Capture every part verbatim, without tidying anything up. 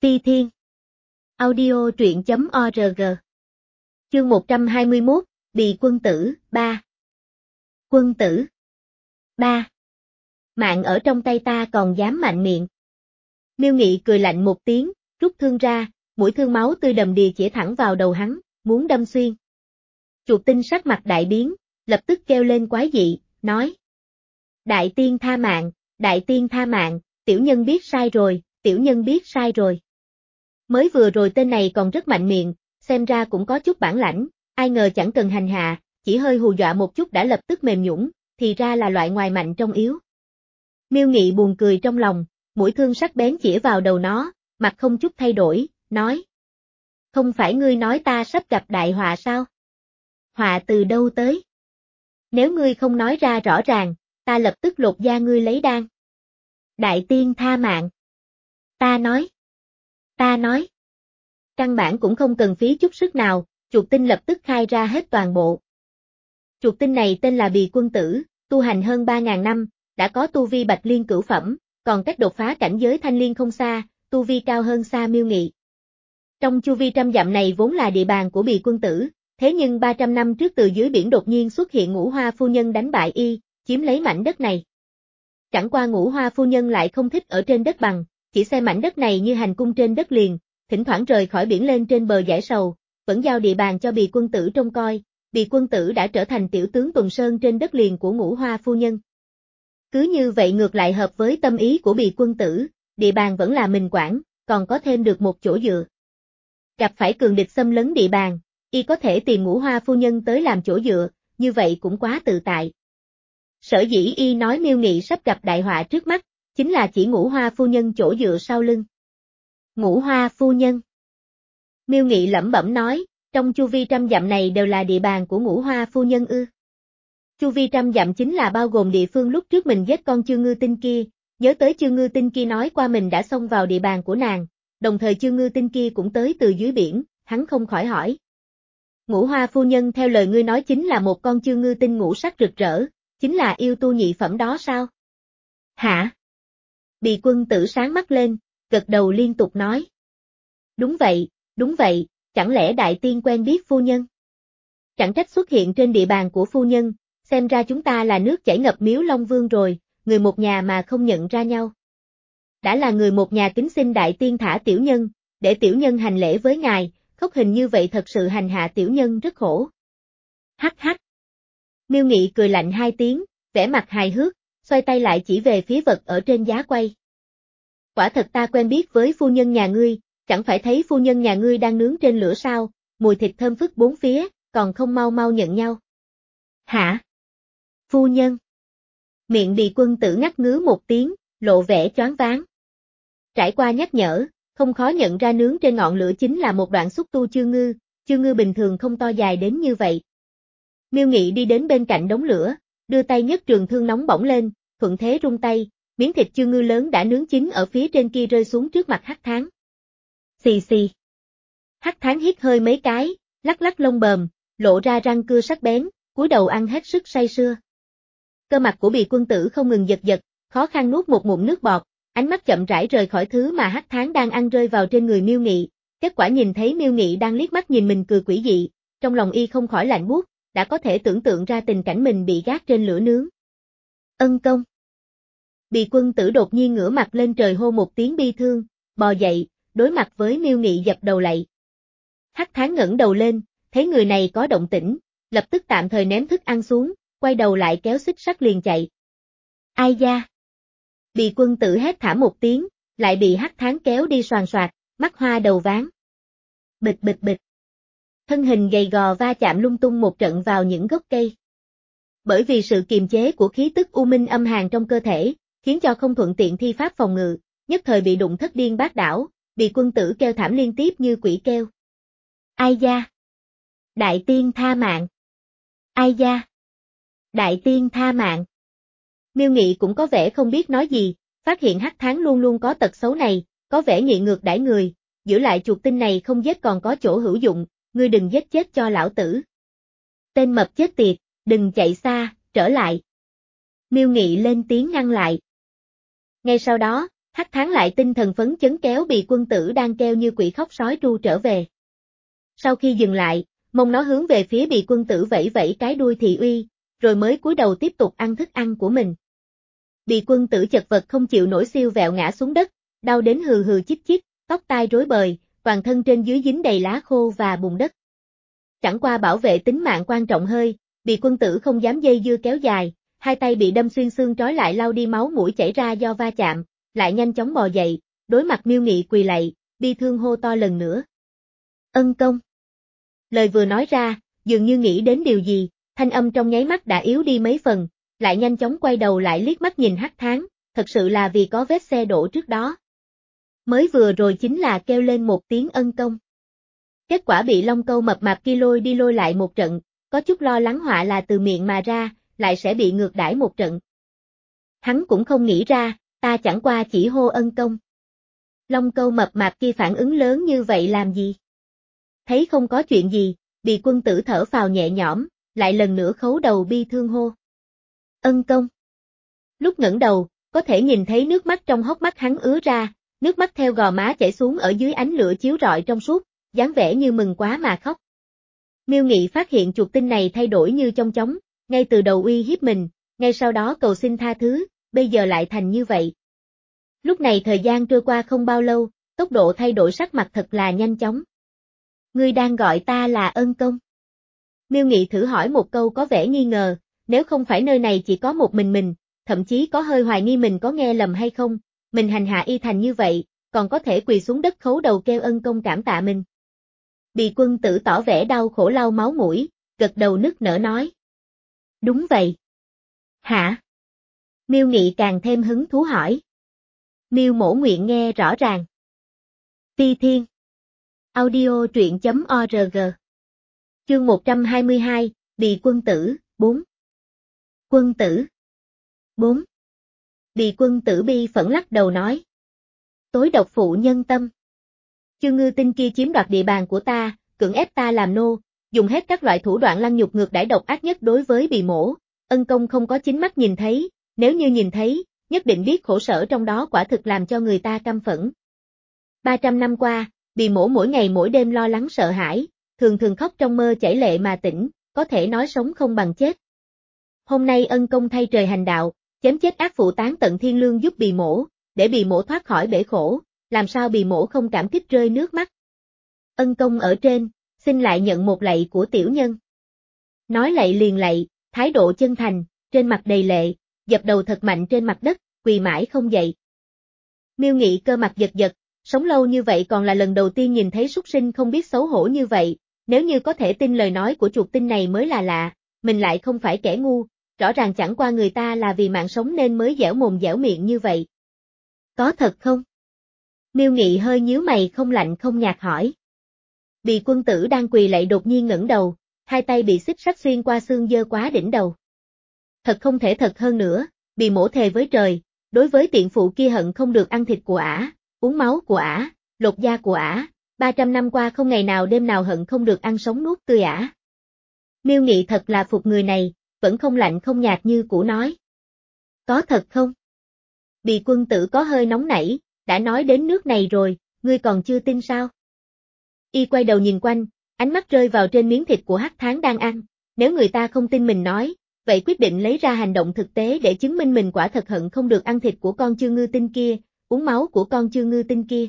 Ti Thiên. Audio truyện chấm org. Chương một trăm hai mươi mốt, Bì quân tử, ba. Quân tử. ba. Mạng ở trong tay ta còn dám mạnh miệng. Miêu Nghị cười lạnh một tiếng, rút thương ra, mũi thương máu tươi đầm đìa chĩa thẳng vào đầu hắn, muốn đâm xuyên. Chuột Tinh sắc mặt đại biến, lập tức kêu lên quái dị, nói: Đại tiên tha mạng, đại tiên tha mạng, tiểu nhân biết sai rồi, tiểu nhân biết sai rồi. Mới vừa rồi tên này còn rất mạnh miệng, xem ra cũng có chút bản lãnh, ai ngờ chẳng cần hành hạ, chỉ hơi hù dọa một chút đã lập tức mềm nhũn, thì ra là loại ngoài mạnh trong yếu. Miêu Nghị buồn cười trong lòng, mũi thương sắc bén chĩa vào đầu nó, mặt không chút thay đổi, nói: Không phải ngươi nói ta sắp gặp đại họa sao? Họa từ đâu tới? Nếu ngươi không nói ra rõ ràng, ta lập tức lột da ngươi lấy đan. Đại tiên tha mạng. Ta nói. Ta nói. Căn bản cũng không cần phí chút sức nào, Chuột Tinh lập tức khai ra hết toàn bộ. Chuột Tinh này tên là Bì quân tử, tu hành hơn ba ngàn năm, đã có tu vi bạch liên cửu phẩm, còn cách đột phá cảnh giới thanh liên không xa, tu vi cao hơn xa Miêu Nghị. Trong chu vi trăm dặm này vốn là địa bàn của Bì quân tử, thế nhưng ba trăm năm trước từ dưới biển đột nhiên xuất hiện Ngũ Hoa phu nhân đánh bại y, chiếm lấy mảnh đất này. Chẳng qua Ngũ Hoa phu nhân lại không thích ở trên đất bằng, chỉ xem mảnh đất này như hành cung trên đất liền, thỉnh thoảng rời khỏi biển lên trên bờ giải sầu, vẫn giao địa bàn cho Bì quân tử trông coi. Bì quân tử đã trở thành tiểu tướng tuần sơn trên đất liền của Ngũ Hoa phu nhân. Cứ như vậy ngược lại hợp với tâm ý của Bì quân tử, địa bàn vẫn là mình quản, còn có thêm được một chỗ dựa. Gặp phải cường địch xâm lấn địa bàn, y có thể tìm Ngũ Hoa phu nhân tới làm chỗ dựa, như vậy cũng quá tự tại. Sở dĩ y nói Miêu Nghị sắp gặp đại họa trước mắt, chính là chỉ Ngũ Hoa phu nhân chỗ dựa sau lưng. Ngũ Hoa phu nhân. Miêu Nghị lẩm bẩm nói, trong chu vi trăm dặm này đều là địa bàn của Ngũ Hoa phu nhân ư? Chu vi trăm dặm chính là bao gồm địa phương lúc trước mình giết con Chương Ngư Tinh kia, nhớ tới Chương Ngư Tinh kia nói qua mình đã xông vào địa bàn của nàng, đồng thời Chương Ngư Tinh kia cũng tới từ dưới biển, hắn không khỏi hỏi. Ngũ Hoa phu nhân theo lời ngươi nói chính là một con Chương Ngư Tinh ngũ sắc rực rỡ, chính là yêu tu nhị phẩm đó sao? Hả? Bì quân tử sáng mắt lên, gật đầu liên tục nói. Đúng vậy, đúng vậy, chẳng lẽ đại tiên quen biết phu nhân? Chẳng trách xuất hiện trên địa bàn của phu nhân, xem ra chúng ta là nước chảy ngập Miếu Long Vương rồi, người một nhà mà không nhận ra nhau. Đã là người một nhà kính xin đại tiên thả tiểu nhân, để tiểu nhân hành lễ với ngài, khốc hình như vậy thật sự hành hạ tiểu nhân rất khổ. Hắc hắc. Miêu Nghị cười lạnh hai tiếng, vẻ mặt hài hước, xoay tay lại chỉ về phía vật ở trên giá quay. Quả thật ta quen biết với phu nhân nhà ngươi, chẳng phải thấy phu nhân nhà ngươi đang nướng trên lửa sao, mùi thịt thơm phức bốn phía, còn không mau mau nhận nhau. Hả? Phu nhân? Miệng Bì quân tử ngắt ngứ một tiếng, lộ vẻ choáng váng. Trải qua nhắc nhở, không khó nhận ra nướng trên ngọn lửa chính là một đoạn xúc tu Chương Ngư, Chương Ngư bình thường không to dài đến như vậy. Miêu Nghị đi đến bên cạnh đống lửa, đưa tay nhấc trường thương nóng bỏng lên, thuận thế rung tay, miếng thịt Chương Ngư lớn đã nướng chín ở phía trên kia rơi xuống trước mặt Hắc Thán. Xì xì. Hắc Thán hít hơi mấy cái, lắc lắc lông bờm, lộ ra răng cưa sắc bén, cúi đầu ăn hết sức say sưa. Cơ mặt của Bì quân tử không ngừng giật giật, khó khăn nuốt một ngụm nước bọt, ánh mắt chậm rãi rời khỏi thứ mà Hắc Thán đang ăn rơi vào trên người Miêu Nghị, kết quả nhìn thấy Miêu Nghị đang liếc mắt nhìn mình cười quỷ dị, trong lòng y không khỏi lạnh buốt, đã có thể tưởng tượng ra tình cảnh mình bị gác trên lửa nướng. Ân công. Bì quân tử đột nhiên ngửa mặt lên trời hô một tiếng bi thương, bò dậy, đối mặt với Miêu Nghị dập đầu lạy. Hắc Thán ngẩng đầu lên, thấy người này có động tĩnh, lập tức tạm thời ném thức ăn xuống, quay đầu lại kéo xích sắt liền chạy. Ai da? Bì quân tử hét thảm một tiếng, lại bị Hắc Thán kéo đi xoàn xoạc, mắt hoa đầu ván. Bịch bịch bịch. Thân hình gầy gò va chạm lung tung một trận vào những gốc cây. Bởi vì sự kiềm chế của khí tức u minh âm hàn trong cơ thể, khiến cho không thuận tiện thi pháp phòng ngự, nhất thời bị đụng thất điên bát đảo, Bì quân tử kêu thảm liên tiếp như quỷ kêu. Ai da? Đại tiên tha mạng. Ai da? Đại tiên tha mạng. Miêu Nghị cũng có vẻ không biết nói gì, phát hiện Hắc Thán luôn luôn có tật xấu này, có vẻ nghị ngược đãi người, giữ lại Chuột Tinh này không giết còn có chỗ hữu dụng, ngươi đừng giết chết cho lão tử. Tên mập chết tiệt, đừng chạy xa, trở lại. Miêu Nghị lên tiếng ngăn lại. Ngay sau đó, Hắc Tháng lại tinh thần phấn chấn kéo Bì Quân Tử đang kêu như quỷ khóc sói tru trở về. Sau khi dừng lại, mông nó hướng về phía Bì Quân Tử vẫy vẫy cái đuôi thị uy, rồi mới cúi đầu tiếp tục ăn thức ăn của mình. Bì Quân Tử chật vật không chịu nổi siêu vẹo ngã xuống đất, đau đến hừ hừ chích chích, tóc tai rối bời, toàn thân trên dưới dính đầy lá khô và bùn đất. Chẳng qua bảo vệ tính mạng quan trọng hơi, Bì Quân Tử không dám dây dưa kéo dài, hai tay bị đâm xuyên xương trói lại lau đi máu mũi chảy ra do va chạm, lại nhanh chóng bò dậy, đối mặt Miêu Nghị quỳ lạy, bi thương hô to lần nữa. Ân công. Lời vừa nói ra, dường như nghĩ đến điều gì, thanh âm trong nháy mắt đã yếu đi mấy phần, lại nhanh chóng quay đầu lại liếc mắt nhìn Hắc Tháng, thật sự là vì có vết xe đổ trước đó. Mới vừa rồi chính là kêu lên một tiếng ân công. Kết quả bị Long Câu mập mạp kia lôi đi lôi lại một trận, có chút lo lắng họa là từ miệng mà ra, lại sẽ bị ngược đãi một trận. Hắn cũng không nghĩ ra, ta chẳng qua chỉ hô ân công. Long Câu mập mạp kia phản ứng lớn như vậy làm gì? Thấy không có chuyện gì, Bì Quân Tử thở phào nhẹ nhõm, lại lần nữa khấu đầu bi thương hô. Ân công. Lúc ngẩng đầu, có thể nhìn thấy nước mắt trong hốc mắt hắn ứa ra, nước mắt theo gò má chảy xuống ở dưới ánh lửa chiếu rọi trong suốt, dáng vẻ như mừng quá mà khóc. Miêu Nghị phát hiện chuột tinh này thay đổi như trong chóng, ngay từ đầu uy hiếp mình, ngay sau đó cầu xin tha thứ, bây giờ lại thành như vậy. Lúc này thời gian trôi qua không bao lâu, tốc độ thay đổi sắc mặt thật là nhanh chóng. Ngươi đang gọi ta là ân công. Miêu Nghị thử hỏi một câu có vẻ nghi ngờ, nếu không phải nơi này chỉ có một mình mình, thậm chí có hơi hoài nghi mình có nghe lầm hay không, mình hành hạ y thành như vậy, còn có thể quỳ xuống đất khấu đầu kêu ân công cảm tạ mình. Bì Quân Tử tỏ vẻ đau khổ lau máu mũi, gật đầu nức nở nói. Đúng vậy. Hả? Miêu Nghị càng thêm hứng thú hỏi. Miêu Mổ nguyện nghe rõ ràng. Phi Thiên. Audio truyện chấm org. Chương một trăm hai mươi hai, Bì Quân Tử, bốn. Quân Tử. bốn. Bì Quân Tử bi phẫn lắc đầu nói. Tối độc phụ nhân tâm. Chương Ngư Tinh kia chiếm đoạt địa bàn của ta, cưỡng ép ta làm nô, dùng hết các loại thủ đoạn lăng nhục ngược đãi độc ác nhất đối với Bì Mổ, ân công không có chính mắt nhìn thấy, nếu như nhìn thấy, nhất định biết khổ sở trong đó quả thực làm cho người ta căm phẫn. ba trăm năm qua, Bì Mổ mỗi ngày mỗi đêm lo lắng sợ hãi, thường thường khóc trong mơ chảy lệ mà tỉnh, có thể nói sống không bằng chết. Hôm nay ân công thay trời hành đạo, chém chết ác phụ tán tận thiên lương giúp Bì Mổ, để Bì Mổ thoát khỏi bể khổ, làm sao Bì Mổ không cảm kích rơi nước mắt. Ân công ở trên, xin lại nhận một lạy của tiểu nhân. Nói lạy liền lạy, thái độ chân thành, trên mặt đầy lệ, dập đầu thật mạnh trên mặt đất, quỳ mãi không dậy. Miêu Nghị cơ mặt giật giật, sống lâu như vậy còn là lần đầu tiên nhìn thấy súc sinh không biết xấu hổ như vậy, nếu như có thể tin lời nói của chuột tinh này mới là lạ, mình lại không phải kẻ ngu, rõ ràng chẳng qua người ta là vì mạng sống nên mới dẻo mồm dẻo miệng như vậy. Có thật không? Miêu Nghị hơi nhíu mày không lạnh không nhạt hỏi. Bì Quân Tử đang quỳ lạy đột nhiên ngẩng đầu, hai tay bị xích sắt xuyên qua xương dơ quá đỉnh đầu. Thật không thể thật hơn nữa, Bì Mổ thề với trời, đối với tiện phụ kia hận không được ăn thịt của ả, uống máu của ả, lột da của ả, ba trăm năm qua không ngày nào đêm nào hận không được ăn sống nuốt tươi ả. Miêu Nghị thật là phục người này, vẫn không lạnh không nhạt như cũ nói. Có thật không? Bì Quân Tử có hơi nóng nảy, đã nói đến nước này rồi, ngươi còn chưa tin sao? Y quay đầu nhìn quanh, ánh mắt rơi vào trên miếng thịt của Hắc Tháng đang ăn, nếu người ta không tin mình nói, vậy quyết định lấy ra hành động thực tế để chứng minh mình quả thật hận không được ăn thịt của con Chương Ngư Tinh kia, uống máu của con Chương Ngư Tinh kia.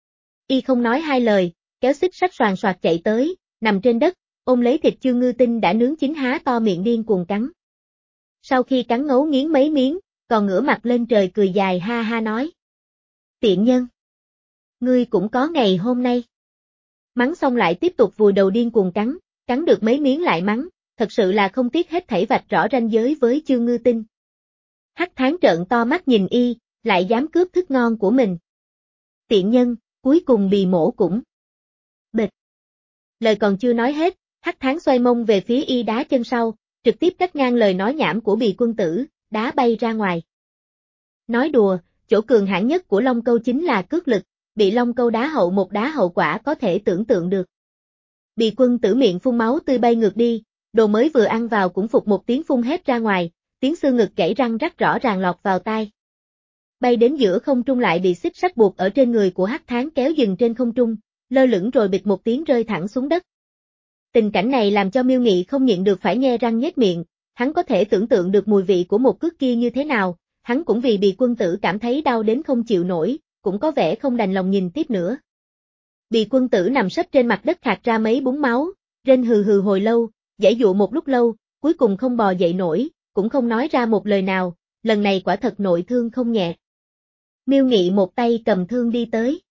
Y không nói hai lời, kéo xích sắt xoàn xoạt chạy tới, nằm trên đất, ôm lấy thịt Chương Ngư Tinh đã nướng chín há to miệng điên cuồng cắn. Sau khi cắn ngấu nghiến mấy miếng, còn ngửa mặt lên trời cười dài ha ha nói. Tiện nhân! Ngươi cũng có ngày hôm nay. Mắng xong lại tiếp tục vùi đầu điên cuồng cắn, cắn được mấy miếng lại mắng, thật sự là không tiếc hết thảy vạch rõ ranh giới với Chương Ngư Tinh. Hắc Tháng trợn to mắt nhìn y, lại dám cướp thức ngon của mình. Tiện nhân, cuối cùng Bì Mổ cũng. Bịch. Lời còn chưa nói hết, Hắc Tháng xoay mông về phía y đá chân sau, trực tiếp cắt ngang lời nói nhảm của Bì Quân Tử, đá bay ra ngoài. Nói đùa, chỗ cường hãn nhất của Long Câu chính là cước lực, bị Long Câu đá hậu một đá hậu quả có thể tưởng tượng được. Bì Quân Tử miệng phun máu tươi bay ngược đi, đồ mới vừa ăn vào cũng phục một tiếng phun hết ra ngoài, tiếng xương ngực gãy răng rắc rõ ràng lọt vào tai. bay đến giữa không trung lại bị xích sắt buộc ở trên người của Hắc Thán kéo dừng trên không trung, lơ lửng rồi bịch một tiếng rơi thẳng xuống đất. Tình cảnh này làm cho Miêu Nghị không nhịn được phải nhe răng nhếch miệng, hắn có thể tưởng tượng được mùi vị của một cước kia như thế nào, hắn cũng vì Bì Quân Tử cảm thấy đau đến không chịu nổi, cũng có vẻ không đành lòng nhìn tiếp nữa. Bì Quân Tử nằm sấp trên mặt đất khạc ra mấy búng máu, rên hừ hừ hồi lâu, giãy dụa một lúc lâu, cuối cùng không bò dậy nổi, cũng không nói ra một lời nào, lần này quả thật nội thương không nhẹ. Miêu Nghị một tay cầm thương đi tới.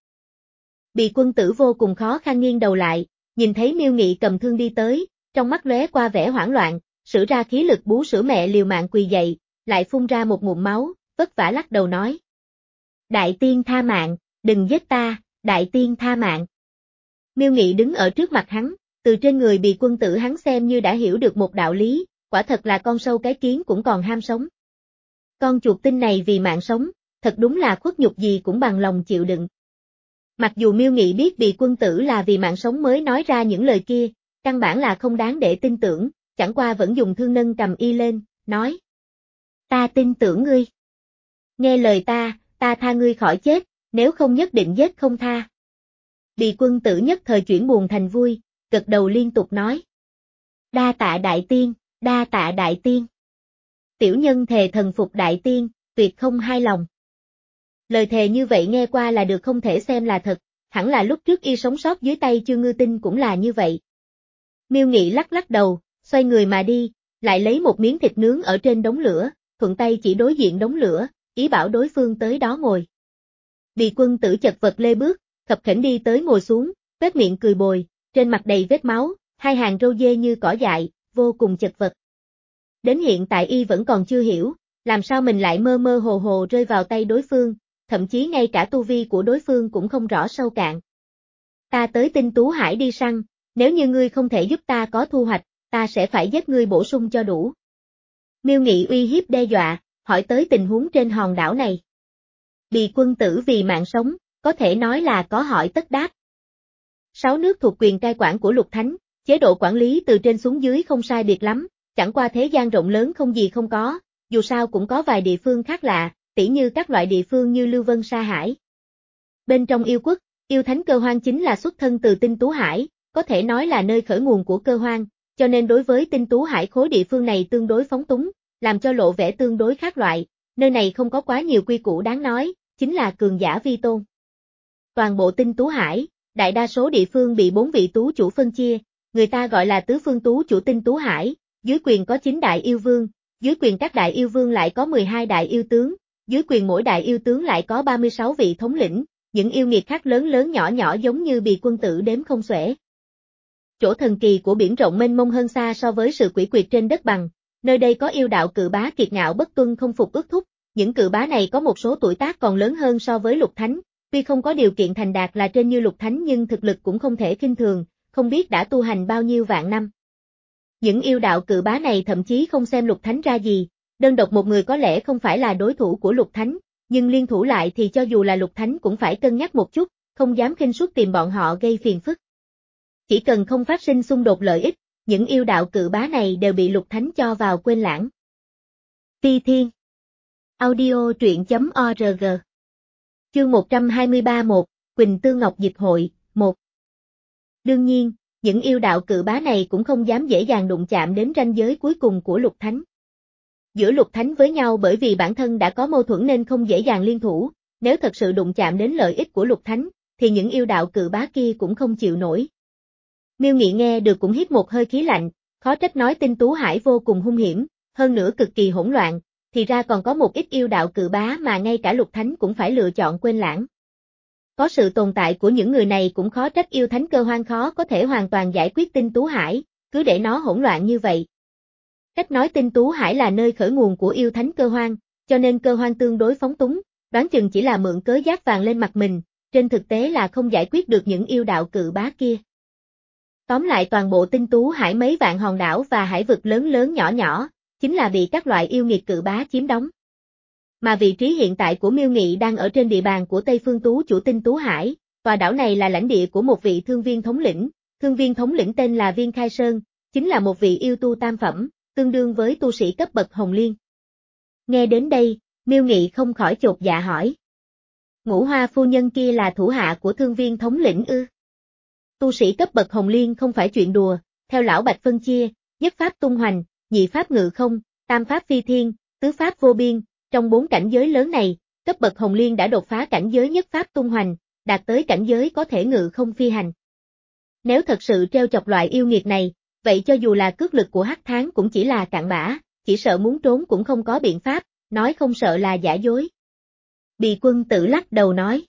Bì Quân Tử vô cùng khó khăn nghiêng đầu lại, nhìn thấy Miêu Nghị cầm thương đi tới, trong mắt lóe qua vẻ hoảng loạn, sử ra khí lực bú sữa mẹ liều mạng quỳ dậy, lại phun ra một ngụm máu, vất vả lắc đầu nói. Đại tiên tha mạng, đừng giết ta, đại tiên tha mạng. Miêu Nghị đứng ở trước mặt hắn, từ trên người Bì Quân Tử hắn xem như đã hiểu được một đạo lý, quả thật là con sâu cái kiến cũng còn ham sống. Con chuột tinh này vì mạng sống, thật đúng là khuất nhục gì cũng bằng lòng chịu đựng. Mặc dù Miêu Nghị biết Bì Quân Tử là vì mạng sống mới nói ra những lời kia, căn bản là không đáng để tin tưởng, chẳng qua vẫn dùng thương nâng cầm y lên, nói. Ta tin tưởng ngươi. Nghe lời ta, ta tha ngươi khỏi chết, nếu không nhất định giết không tha. Bì Quân Tử nhất thời chuyển buồn thành vui, gật đầu liên tục nói. Đa tạ đại tiên, đa tạ đại tiên. Tiểu nhân thề thần phục đại tiên, tuyệt không hai lòng. Lời thề như vậy nghe qua là được không thể xem là thật, hẳn là lúc trước y sống sót dưới tay Chương Ngư Tinh cũng là như vậy. Miêu Nghị lắc lắc đầu, xoay người mà đi, lại lấy một miếng thịt nướng ở trên đống lửa, thuận tay chỉ đối diện đống lửa, ý bảo đối phương tới đó ngồi. Bì Quân Tử chật vật lê bước, khập khểnh đi tới ngồi xuống, vết miệng cười bồi, trên mặt đầy vết máu, hai hàng râu dê như cỏ dại, vô cùng chật vật. Đến hiện tại y vẫn còn chưa hiểu, làm sao mình lại mơ mơ hồ hồ rơi vào tay đối phương, thậm chí ngay cả tu vi của đối phương cũng không rõ sâu cạn. Ta tới Tinh Tú Hải đi săn, nếu như ngươi không thể giúp ta có thu hoạch, ta sẽ phải giết ngươi bổ sung cho đủ. Miêu Nghị uy hiếp đe dọa, hỏi tới tình huống trên hòn đảo này. Bì Quân Tử vì mạng sống, có thể nói là có hỏi tất đáp. Sáu nước thuộc quyền cai quản của Lục Thánh, chế độ quản lý từ trên xuống dưới không sai biệt lắm, chẳng qua thế gian rộng lớn không gì không có, dù sao cũng có vài địa phương khác lạ, tỉ như các loại địa phương như Lưu Vân Sa Hải. Bên trong yêu quốc, yêu thánh cơ hoang chính là xuất thân từ Tinh Tú Hải, có thể nói là nơi khởi nguồn của cơ hoang, cho nên đối với Tinh Tú Hải khối địa phương này tương đối phóng túng, làm cho lộ vẻ tương đối khác loại, nơi này không có quá nhiều quy củ đáng nói, chính là cường giả vi tôn. Toàn bộ Tinh Tú Hải, đại đa số địa phương bị bốn vị tú chủ phân chia, người ta gọi là tứ phương tú chủ Tinh Tú Hải, dưới quyền có chín đại yêu vương, dưới quyền các đại yêu vương lại có mười hai đại yêu tướng, dưới quyền mỗi đại yêu tướng lại có ba mươi sáu vị thống lĩnh, những yêu nghiệt khác lớn lớn nhỏ nhỏ giống như Bì Quân Tử đếm không xuể. Chỗ thần kỳ của biển rộng mênh mông hơn xa so với sự quỷ quyệt trên đất bằng, nơi đây có yêu đạo cự bá kiệt ngạo bất tuân không phục ước thúc, những cự bá này có một số tuổi tác còn lớn hơn so với Lục Thánh, tuy không có điều kiện thành đạt là trên như Lục Thánh nhưng thực lực cũng không thể khinh thường, không biết đã tu hành bao nhiêu vạn năm. Những yêu đạo cự bá này thậm chí không xem Lục Thánh ra gì, đơn độc một người có lẽ không phải là đối thủ của Lục Thánh, nhưng liên thủ lại thì cho dù là Lục Thánh cũng phải cân nhắc một chút, không dám khinh suất tìm bọn họ gây phiền phức. Chỉ cần không phát sinh xung đột lợi ích, những yêu đạo cự bá này đều bị Lục Thánh cho vào quên lãng. Ti Thiên Audio truyện.org Chương một trăm hai mươi ba một, Quỳnh Tương Ngọc Dịch Hội, một. Đương nhiên, những yêu đạo cự bá này cũng không dám dễ dàng đụng chạm đến ranh giới cuối cùng của Lục Thánh. Giữa Lục Thánh với nhau bởi vì bản thân đã có mâu thuẫn nên không dễ dàng liên thủ, nếu thật sự đụng chạm đến lợi ích của Lục Thánh, thì những yêu đạo cự bá kia cũng không chịu nổi. Miêu Nghị nghe được cũng hít một hơi khí lạnh, khó trách nói Tinh Tú Hải vô cùng hung hiểm, hơn nữa cực kỳ hỗn loạn, thì ra còn có một ít yêu đạo cự bá mà ngay cả Lục Thánh cũng phải lựa chọn quên lãng. Có sự tồn tại của những người này cũng khó trách yêu thánh cơ hoang khó có thể hoàn toàn giải quyết Tinh Tú Hải, cứ để nó hỗn loạn như vậy. Cách nói Tinh Tú Hải là nơi khởi nguồn của yêu thánh cơ hoang, cho nên cơ hoang tương đối phóng túng, đoán chừng chỉ là mượn cớ giáp vàng lên mặt mình, trên thực tế là không giải quyết được những yêu đạo cự bá kia. Tóm lại toàn bộ Tinh Tú Hải mấy vạn hòn đảo và hải vực lớn lớn nhỏ nhỏ, chính là bị các loại yêu nghiệt cự bá chiếm đóng. Mà vị trí hiện tại của Miêu Nghị đang ở trên địa bàn của Tây Phương Tú chủ Tinh Tú Hải, tòa đảo này là lãnh địa của một vị thương viên thống lĩnh, thương viên thống lĩnh tên là Viên Khai Sơn, chính là một vị yêu tu tam phẩm, tương đương với tu sĩ cấp bậc Hồng Liên. Nghe đến đây, Miêu Nghị không khỏi chột dạ hỏi. Ngũ Hoa phu nhân kia là thủ hạ của Thương Viên thống lĩnh ư? Tu sĩ cấp bậc Hồng Liên không phải chuyện đùa, theo lão Bạch phân chia, nhất pháp tung hoành, nhị pháp ngự không, tam pháp phi thiên, tứ pháp vô biên, trong bốn cảnh giới lớn này, cấp bậc Hồng Liên đã đột phá cảnh giới nhất pháp tung hoành, đạt tới cảnh giới có thể ngự không phi hành. Nếu thật sự treo chọc loại yêu nghiệt này, vậy cho dù là cước lực của Hắc Tháng cũng chỉ là cặn bã, chỉ sợ muốn trốn cũng không có biện pháp, nói không sợ là giả dối. Bì Quân Tử lắc đầu nói.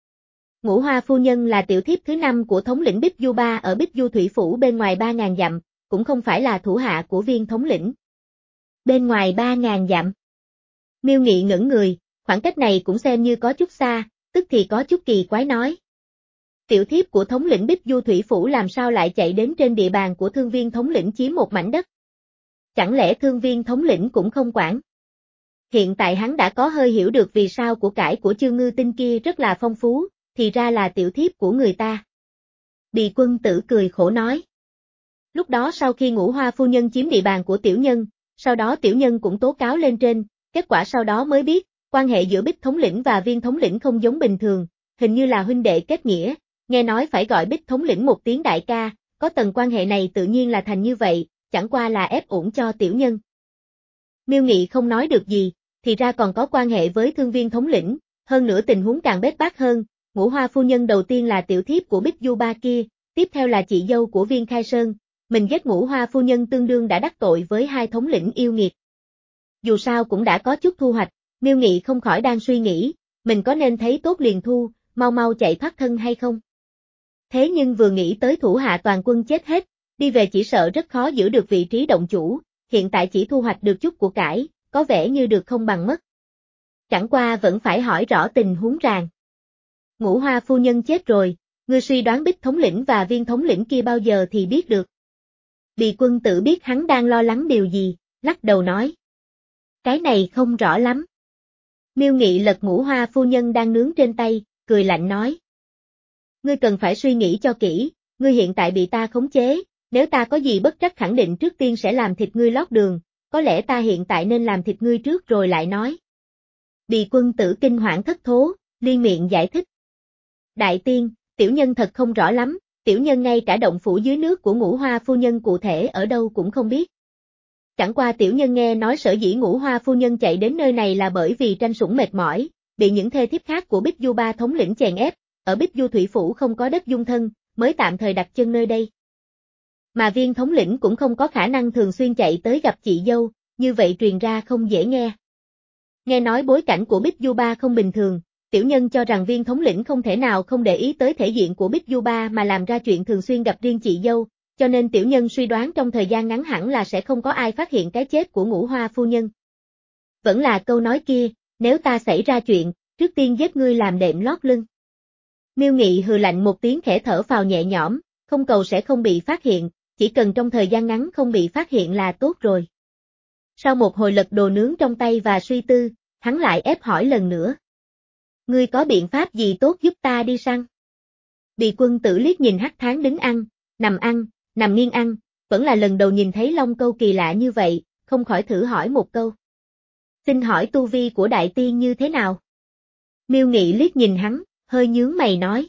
Ngũ Hoa phu nhân là tiểu thiếp thứ năm của thống lĩnh Bích Du Ba ở Bích Du Thủy Phủ bên ngoài ba ngàn dặm, cũng không phải là thủ hạ của Viên thống lĩnh. Bên ngoài ba ngàn dặm. Miêu Nghị ngẩn người, khoảng cách này cũng xem như có chút xa, tức thì có chút kỳ quái nói. Tiểu thiếp của thống lĩnh Bích Du Thủy Phủ làm sao lại chạy đến trên địa bàn của Thương Viên thống lĩnh chiếm một mảnh đất? Chẳng lẽ Thương Viên thống lĩnh cũng không quản? Hiện tại hắn đã có hơi hiểu được vì sao của cải của Chương Ngư Tinh kia rất là phong phú, thì ra là tiểu thiếp của người ta. Bì Quân Tử cười khổ nói. Lúc đó sau khi Ngũ Hoa phu nhân chiếm địa bàn của tiểu nhân, sau đó tiểu nhân cũng tố cáo lên trên, kết quả sau đó mới biết, quan hệ giữa Bích thống lĩnh và Viên thống lĩnh không giống bình thường, hình như là huynh đệ kết nghĩa, nghe nói phải gọi Bích thống lĩnh một tiếng đại ca, có tầng quan hệ này tự nhiên là thành như vậy, chẳng qua là ép uổng cho tiểu nhân. Miêu Nghị không nói được gì, thì ra còn có quan hệ với Thương Viên thống lĩnh, hơn nữa tình huống càng bết bát hơn, Ngũ Hoa phu nhân đầu tiên là tiểu thiếp của Bích Du Ba kia, tiếp theo là chị dâu của Viên Khai Sơn, mình giết Ngũ Hoa phu nhân tương đương đã đắc tội với hai thống lĩnh yêu nghiệt. Dù sao cũng đã có chút thu hoạch, Miêu Nghị không khỏi đang suy nghĩ, mình có nên thấy tốt liền thu, mau mau chạy thoát thân hay không? Thế nhưng vừa nghĩ tới thủ hạ toàn quân chết hết, đi về chỉ sợ rất khó giữ được vị trí động chủ, hiện tại chỉ thu hoạch được chút của cải, có vẻ như được không bằng mất. Chẳng qua vẫn phải hỏi rõ tình huống ràng. Ngũ Hoa phu nhân chết rồi, ngươi suy đoán Bích thống lĩnh và Viên thống lĩnh kia bao giờ thì biết được. Bì Quân Tử biết hắn đang lo lắng điều gì, lắc đầu nói. Cái này không rõ lắm. Miêu Nghị lật Ngũ Hoa phu nhân đang nướng trên tay, cười lạnh nói. Ngươi cần phải suy nghĩ cho kỹ, ngươi hiện tại bị ta khống chế, nếu ta có gì bất trắc khẳng định trước tiên sẽ làm thịt ngươi lót đường, có lẽ ta hiện tại nên làm thịt ngươi trước rồi lại nói. Bì Quân Tử kinh hoảng thất thố, liên miệng giải thích. Đại tiên, tiểu nhân thật không rõ lắm, tiểu nhân ngay cả động phủ dưới nước của Ngũ Hoa phu nhân cụ thể ở đâu cũng không biết. Chẳng qua tiểu nhân nghe nói sở dĩ Ngũ Hoa phu nhân chạy đến nơi này là bởi vì tranh sủng mệt mỏi, bị những thê thiếp khác của Bích Du Ba thống lĩnh chèn ép, ở Bích Du Thủy Phủ không có đất dung thân, mới tạm thời đặt chân nơi đây. Mà Viên thống lĩnh cũng không có khả năng thường xuyên chạy tới gặp chị dâu, như vậy truyền ra không dễ nghe. Nghe nói bối cảnh của Bích Du Ba không bình thường, tiểu nhân cho rằng Viên thống lĩnh không thể nào không để ý tới thể diện của Bích Du Ba mà làm ra chuyện thường xuyên gặp riêng chị dâu, cho nên tiểu nhân suy đoán trong thời gian ngắn hẳn là sẽ không có ai phát hiện cái chết của Ngũ Hoa phu nhân. Vẫn là câu nói kia, nếu ta xảy ra chuyện, trước tiên giết ngươi làm đệm lót lưng. Miêu Nghị hừ lạnh một tiếng khẽ thở phào nhẹ nhõm, không cầu sẽ không bị phát hiện, chỉ cần trong thời gian ngắn không bị phát hiện là tốt rồi. Sau một hồi lật đồ nướng trong tay và suy tư, hắn lại ép hỏi lần nữa. Ngươi có biện pháp gì tốt giúp ta đi săn? Bì Quân Tử liếc nhìn Hắc Tháng đứng ăn, nằm ăn, nằm nghiêng ăn, vẫn là lần đầu nhìn thấy long câu kỳ lạ như vậy, không khỏi thử hỏi một câu. Xin hỏi tu vi của đại tiên như thế nào? Miêu Nghị liếc nhìn hắn, hơi nhướng mày nói.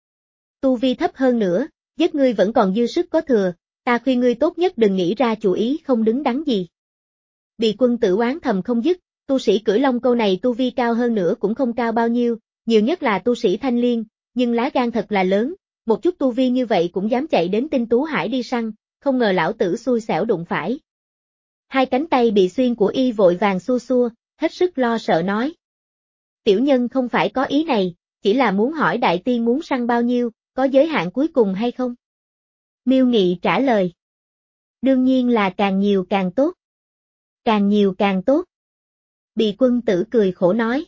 Tu vi thấp hơn nữa, giết ngươi vẫn còn dư sức có thừa, ta khuyên ngươi tốt nhất đừng nghĩ ra chủ ý không đứng đắn gì. Bì Quân Tử oán thầm không dứt, tu sĩ cưỡi long câu này tu vi cao hơn nữa cũng không cao bao nhiêu, nhiều nhất là tu sĩ thanh liên, nhưng lá gan thật là lớn, một chút tu vi như vậy cũng dám chạy đến Tinh Tú Hải đi săn, không ngờ lão tử xui xẻo đụng phải. Hai cánh tay bị xuyên của y vội vàng xua xua, hết sức lo sợ nói. Tiểu nhân không phải có ý này, chỉ là muốn hỏi đại tiên muốn săn bao nhiêu, có giới hạn cuối cùng hay không? Miêu Nghị trả lời. Đương nhiên là càng nhiều càng tốt. Càng nhiều càng tốt. Bì Quân Tử cười khổ nói.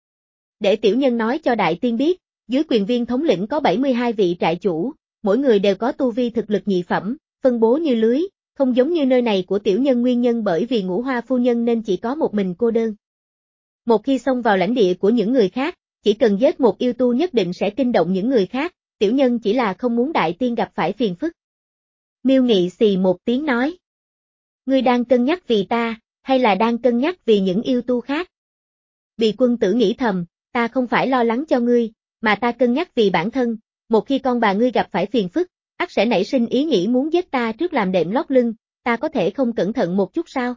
Để tiểu nhân nói cho đại tiên biết, dưới quyền Viên thống lĩnh có bảy mươi hai vị trại chủ, mỗi người đều có tu vi thực lực nhị phẩm, phân bố như lưới, không giống như nơi này của tiểu nhân nguyên nhân bởi vì Ngũ Hoa phu nhân nên chỉ có một mình cô đơn. Một khi xông vào lãnh địa của những người khác, chỉ cần giết một yêu tu nhất định sẽ kinh động những người khác, tiểu nhân chỉ là không muốn đại tiên gặp phải phiền phức. Miêu Nghị xì một tiếng nói. Ngươi đang cân nhắc vì ta, hay là đang cân nhắc vì những yêu tu khác? Bì quân tử nghĩ thầm, ta không phải lo lắng cho ngươi, mà ta cân nhắc vì bản thân, một khi con bà ngươi gặp phải phiền phức, ắt sẽ nảy sinh ý nghĩ muốn giết ta trước làm đệm lót lưng, ta có thể không cẩn thận một chút sao?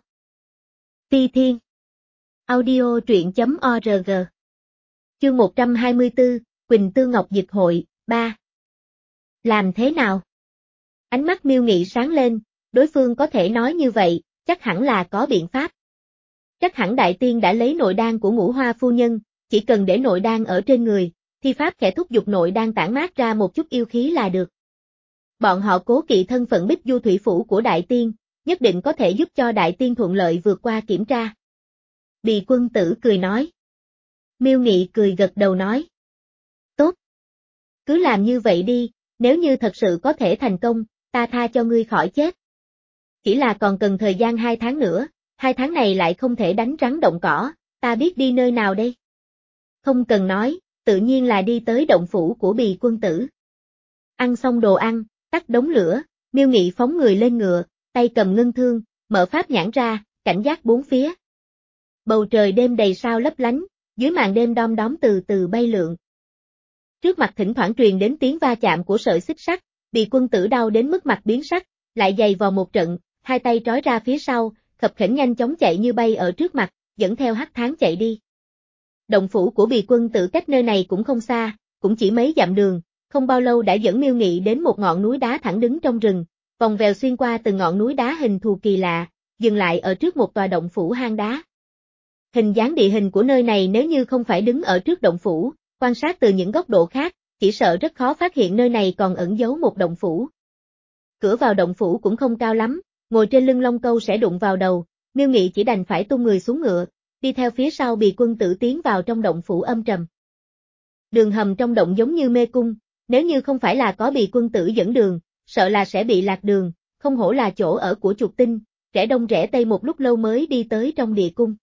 Ti Thiên Audio truyện.org Chương một trăm hai mươi tư, Quỳnh Tư Ngọc Dịch Hội, ba. Làm thế nào? Ánh mắt Miêu Nghị sáng lên, đối phương có thể nói như vậy, chắc hẳn là có biện pháp. Chắc hẳn đại tiên đã lấy nội đan của Ngũ Hoa phu nhân, chỉ cần để nội đan ở trên người, thi pháp khẽ thúc giục nội đan tản mát ra một chút yêu khí là được. Bọn họ cố kỵ thân phận Bích Du Thủy Phủ của đại tiên, nhất định có thể giúp cho đại tiên thuận lợi vượt qua kiểm tra. Bì quân tử cười nói. Miêu Nghị cười gật đầu nói. Tốt. Cứ làm như vậy đi, nếu như thật sự có thể thành công, ta tha cho ngươi khỏi chết. Chỉ là còn cần thời gian hai tháng nữa, hai tháng này lại không thể đánh rắn động cỏ, ta biết đi nơi nào đây? Không cần nói, tự nhiên là đi tới động phủ của Bì quân tử. Ăn xong đồ ăn, tắt đống lửa, Miêu Nghị phóng người lên ngựa, tay cầm ngân thương, mở pháp nhãn ra, cảnh giác bốn phía. Bầu trời đêm đầy sao lấp lánh, dưới màn đêm đom đóm từ từ bay lượn. Trước mặt thỉnh thoảng truyền đến tiếng va chạm của sợi xích sắt, Bì quân tử đau đến mức mặt biến sắc, lại giày vò một trận, hai tay trói ra phía sau, khập khểnh nhanh chóng chạy như bay ở trước mặt, dẫn theo hắc tháng chạy đi. Động phủ của Bì quân tử cách nơi này cũng không xa, cũng chỉ mấy dặm đường, không bao lâu đã dẫn Miêu Nghị đến một ngọn núi đá thẳng đứng trong rừng, vòng vèo xuyên qua từng ngọn núi đá hình thù kỳ lạ, dừng lại ở trước một tòa động phủ hang đá. Hình dáng địa hình của nơi này nếu như không phải đứng ở trước động phủ, quan sát từ những góc độ khác, chỉ sợ rất khó phát hiện nơi này còn ẩn giấu một động phủ. Cửa vào động phủ cũng không cao lắm, ngồi trên lưng long câu sẽ đụng vào đầu, Miêu Nghị chỉ đành phải tung người xuống ngựa, đi theo phía sau Bì quân tử tiến vào trong động phủ âm trầm. Đường hầm trong động giống như mê cung, nếu như không phải là có Bì quân tử dẫn đường, sợ là sẽ bị lạc đường, không hổ là chỗ ở của chuột tinh, rẽ đông rẽ tây một lúc lâu mới đi tới trong địa cung.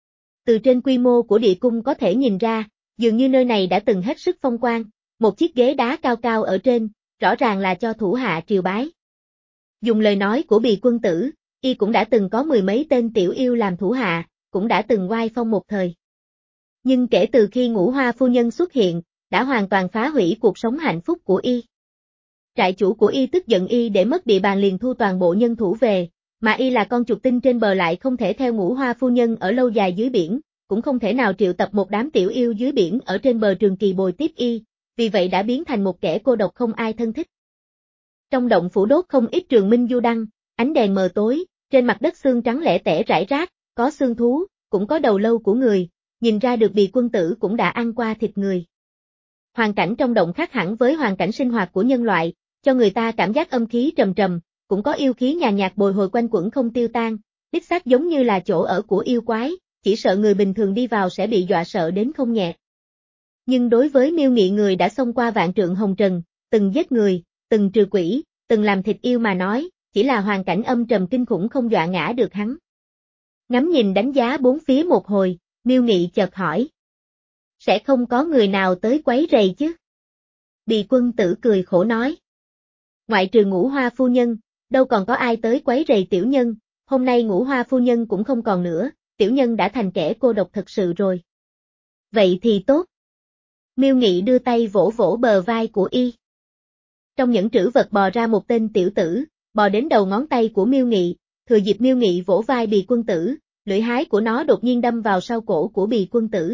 Từ trên quy mô của địa cung có thể nhìn ra, dường như nơi này đã từng hết sức phong quang, một chiếc ghế đá cao cao ở trên, rõ ràng là cho thủ hạ triều bái. Dùng lời nói của Bì quân tử, y cũng đã từng có mười mấy tên tiểu yêu làm thủ hạ, cũng đã từng oai phong một thời. Nhưng kể từ khi Ngũ Hoa phu nhân xuất hiện, đã hoàn toàn phá hủy cuộc sống hạnh phúc của y. Trại chủ của y tức giận y để mất địa bàn liền thu toàn bộ nhân thủ về, mà y là con chuột tinh trên bờ lại không thể theo Ngũ Hoa phu nhân ở lâu dài dưới biển, cũng không thể nào triệu tập một đám tiểu yêu dưới biển ở trên bờ trường kỳ bồi tiếp y, vì vậy đã biến thành một kẻ cô độc không ai thân thích. Trong động phủ đốt không ít trường minh du đăng, ánh đèn mờ tối, trên mặt đất xương trắng lẻ tẻ rải rác, có xương thú, cũng có đầu lâu của người, nhìn ra được Bì quân tử cũng đã ăn qua thịt người. Hoàn cảnh trong động khác hẳn với hoàn cảnh sinh hoạt của nhân loại, cho người ta cảm giác âm khí trầm trầm, cũng có yêu khí nhàn nhạt bồi hồi quanh quẩn không tiêu tan, đích xác giống như là chỗ ở của yêu quái, chỉ sợ người bình thường đi vào sẽ bị dọa sợ đến không nhẹ. Nhưng đối với Miêu Nghị người đã xông qua vạn trượng hồng trần, từng giết người, từng trừ quỷ, từng làm thịt yêu mà nói, chỉ là hoàn cảnh âm trầm kinh khủng không dọa ngã được hắn. Ngắm nhìn đánh giá bốn phía một hồi, Miêu Nghị chợt hỏi. Sẽ không có người nào tới quấy rầy chứ? Bì quân tử cười khổ nói. Ngoại trừ Ngũ Hoa phu nhân, đâu còn có ai tới quấy rầy tiểu nhân, hôm nay Ngũ Hoa phu nhân cũng không còn nữa, tiểu nhân đã thành kẻ cô độc thật sự rồi. Vậy thì tốt. Miêu Nghị đưa tay vỗ vỗ bờ vai của y. Trong những trữ vật bò ra một tên tiểu tử, bò đến đầu ngón tay của Miêu Nghị, thừa dịp Miêu Nghị vỗ vai Bì quân tử, lưỡi hái của nó đột nhiên đâm vào sau cổ của Bì quân tử.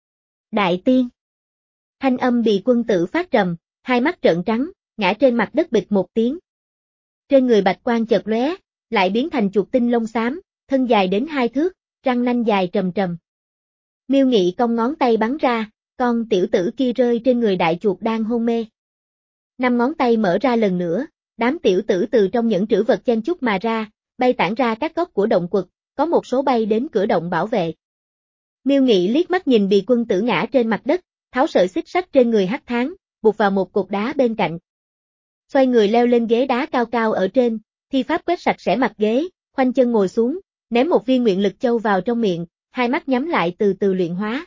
Đại tiên. Thanh âm Bì quân tử phát trầm, hai mắt trợn trắng, ngã trên mặt đất bịch một tiếng. Trên người bạch quang chợt lóe, lại biến thành chuột tinh lông xám, thân dài đến hai thước, răng nanh dài trầm trầm. Miêu Nghị cong ngón tay bắn ra, con tiểu tử kia rơi trên người đại chuột đang hôn mê. Năm ngón tay mở ra lần nữa, đám tiểu tử từ trong những trữ vật chen chúc mà ra, bay tản ra các góc của động quật, có một số bay đến cửa động bảo vệ. Miêu Nghị liếc mắt nhìn Bì quân tử ngã trên mặt đất, tháo sợi xích sắt trên người hắc tháng, buộc vào một cột đá bên cạnh. Xoay người leo lên ghế đá cao cao ở trên, thi pháp quét sạch sẽ mặt ghế, khoanh chân ngồi xuống, ném một viên nguyện lực châu vào trong miệng, hai mắt nhắm lại từ từ luyện hóa.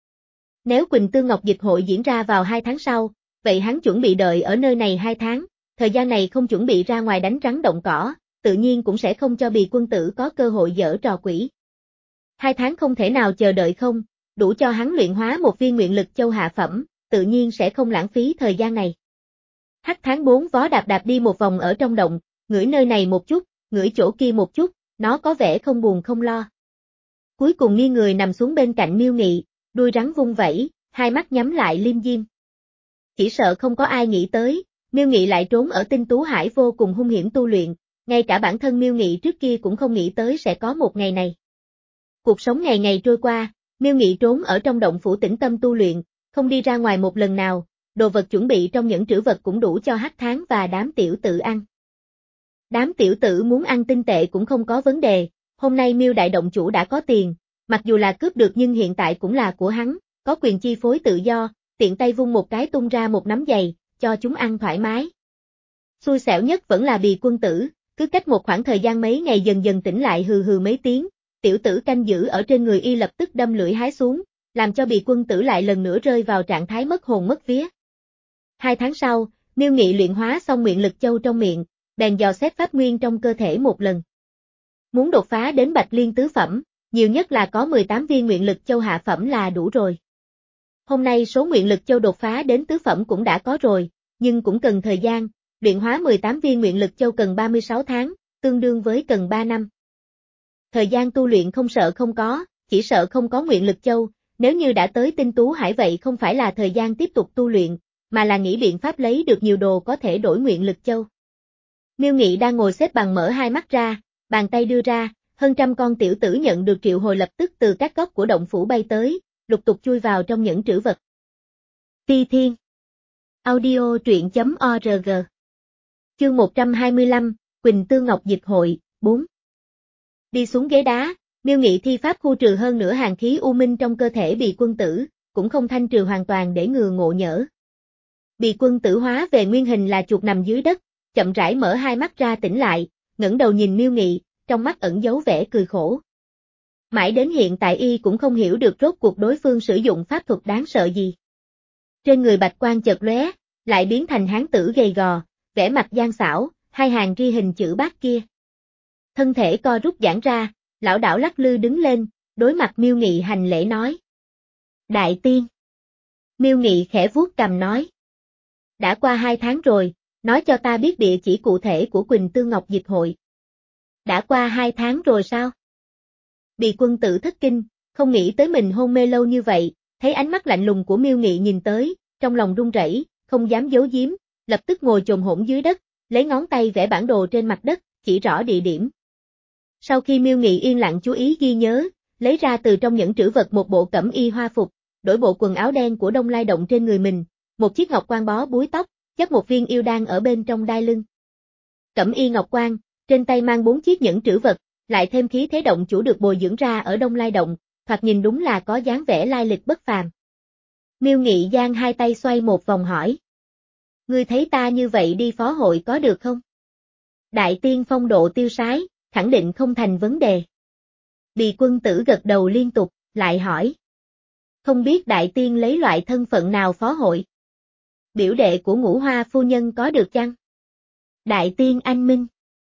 Nếu Quỳnh Tư Ngọc Dịch hội diễn ra vào hai tháng sau, vậy hắn chuẩn bị đợi ở nơi này hai tháng, thời gian này không chuẩn bị ra ngoài đánh rắn động cỏ, tự nhiên cũng sẽ không cho Bì quân tử có cơ hội giở trò quỷ. Hai tháng không thể nào chờ đợi không, đủ cho hắn luyện hóa một viên nguyện lực châu hạ phẩm, tự nhiên sẽ không lãng phí thời gian này. Hắc tháng bốn vó đạp đạp đi một vòng ở trong động, ngửi nơi này một chút, ngửi chỗ kia một chút, nó có vẻ không buồn không lo. Cuối cùng nghiêng người nằm xuống bên cạnh Miêu Nghị, đuôi rắn vung vẩy, hai mắt nhắm lại liêm diêm. Chỉ sợ không có ai nghĩ tới, Miêu Nghị lại trốn ở Tinh Tú Hải vô cùng hung hiểm tu luyện, ngay cả bản thân Miêu Nghị trước kia cũng không nghĩ tới sẽ có một ngày này. Cuộc sống ngày ngày trôi qua, Miêu Nghị trốn ở trong động phủ tĩnh tâm tu luyện, không đi ra ngoài một lần nào, đồ vật chuẩn bị trong những trữ vật cũng đủ cho Hắc Tháng và đám tiểu tử ăn. Đám tiểu tử muốn ăn tinh tệ cũng không có vấn đề, hôm nay Miêu đại động chủ đã có tiền, mặc dù là cướp được nhưng hiện tại cũng là của hắn, có quyền chi phối tự do, tiện tay vung một cái tung ra một nắm giày, cho chúng ăn thoải mái. Xui xẻo nhất vẫn là Bì Quân Tử, cứ cách một khoảng thời gian mấy ngày dần dần tỉnh lại hừ hừ mấy tiếng, tiểu tử canh giữ ở trên người y lập tức đâm lưỡi hái xuống, làm cho Bì Quân Tử lại lần nữa rơi vào trạng thái mất hồn mất vía. Hai tháng sau, Miêu Nghị luyện hóa xong nguyện lực châu trong miệng, bèn dò xét pháp nguyên trong cơ thể một lần. Muốn đột phá đến Bạch Liên tứ phẩm, nhiều nhất là có mười tám viên nguyện lực châu hạ phẩm là đủ rồi. Hôm nay số nguyện lực châu đột phá đến tứ phẩm cũng đã có rồi, nhưng cũng cần thời gian, luyện hóa mười tám viên nguyện lực châu cần ba mươi sáu tháng, tương đương với cần ba năm. Thời gian tu luyện không sợ không có, chỉ sợ không có nguyện lực châu, nếu như đã tới Tinh Tú Hải vậy không phải là thời gian tiếp tục tu luyện, mà là nghĩ biện pháp lấy được nhiều đồ có thể đổi nguyện lực châu. Miêu Nghị đang ngồi xếp bằng mở hai mắt ra, bàn tay đưa ra, hơn trăm con tiểu tử nhận được triệu hồi lập tức từ các góc của động phủ bay tới, lục tục chui vào trong những trữ vật. Ti Thiên Audio truyện chấm org Chương một trăm hai mươi lăm, Quỳnh Tư Ngọc Dịch Hội, bốn. Đi xuống ghế đá, Miêu Nghị thi pháp khu trừ hơn nửa hàn khí u minh trong cơ thể Bì Quân Tử, cũng không thanh trừ hoàn toàn để ngừa ngộ nhỡ. Bì Quân Tử hóa về nguyên hình là chuột nằm dưới đất, chậm rãi mở hai mắt ra tỉnh lại, ngẩng đầu nhìn Miêu Nghị, trong mắt ẩn giấu vẻ cười khổ. Mãi đến hiện tại y cũng không hiểu được rốt cuộc đối phương sử dụng pháp thuật đáng sợ gì. Trên người bạch quang chợt lóe, lại biến thành hán tử gầy gò, vẻ mặt gian xảo, hai hàng ri hình chữ bát kia. Thân thể co rút giãn ra, lão đảo lắc lư đứng lên, đối mặt Miêu Nghị hành lễ nói. Đại tiên. Miêu Nghị khẽ vuốt cằm nói. Đã qua hai tháng rồi, nói cho ta biết địa chỉ cụ thể của Quỳnh Tư Ngọc Dịch Hội. Đã qua hai tháng rồi sao? Bì Quân Tử thất kinh, không nghĩ tới mình hôn mê lâu như vậy, thấy ánh mắt lạnh lùng của Miêu Nghị nhìn tới, trong lòng run rẩy, không dám giấu giếm, lập tức ngồi chồm hổm dưới đất, lấy ngón tay vẽ bản đồ trên mặt đất, chỉ rõ địa điểm. Sau khi Miêu Nghị yên lặng chú ý ghi nhớ, lấy ra từ trong những trữ vật một bộ cẩm y hoa phục, đổi bộ quần áo đen của Đông Lai Động trên người mình, một chiếc ngọc quan bó búi tóc, chất một viên yêu đan ở bên trong đai lưng. Cẩm y ngọc quan, trên tay mang bốn chiếc nhẫn trữ vật, lại thêm khí thế động chủ được bồi dưỡng ra ở Đông Lai Động, thoạt nhìn đúng là có dáng vẻ lai lịch bất phàm. Miêu Nghị giang hai tay xoay một vòng hỏi. Ngươi thấy ta như vậy đi phó hội có được không? Đại tiên phong độ tiêu sái, khẳng định không thành vấn đề. Bì Quân Tử gật đầu liên tục, lại hỏi. Không biết đại tiên lấy loại thân phận nào phó hội? Biểu đệ của Ngũ Hoa phu nhân có được chăng? Đại tiên anh minh.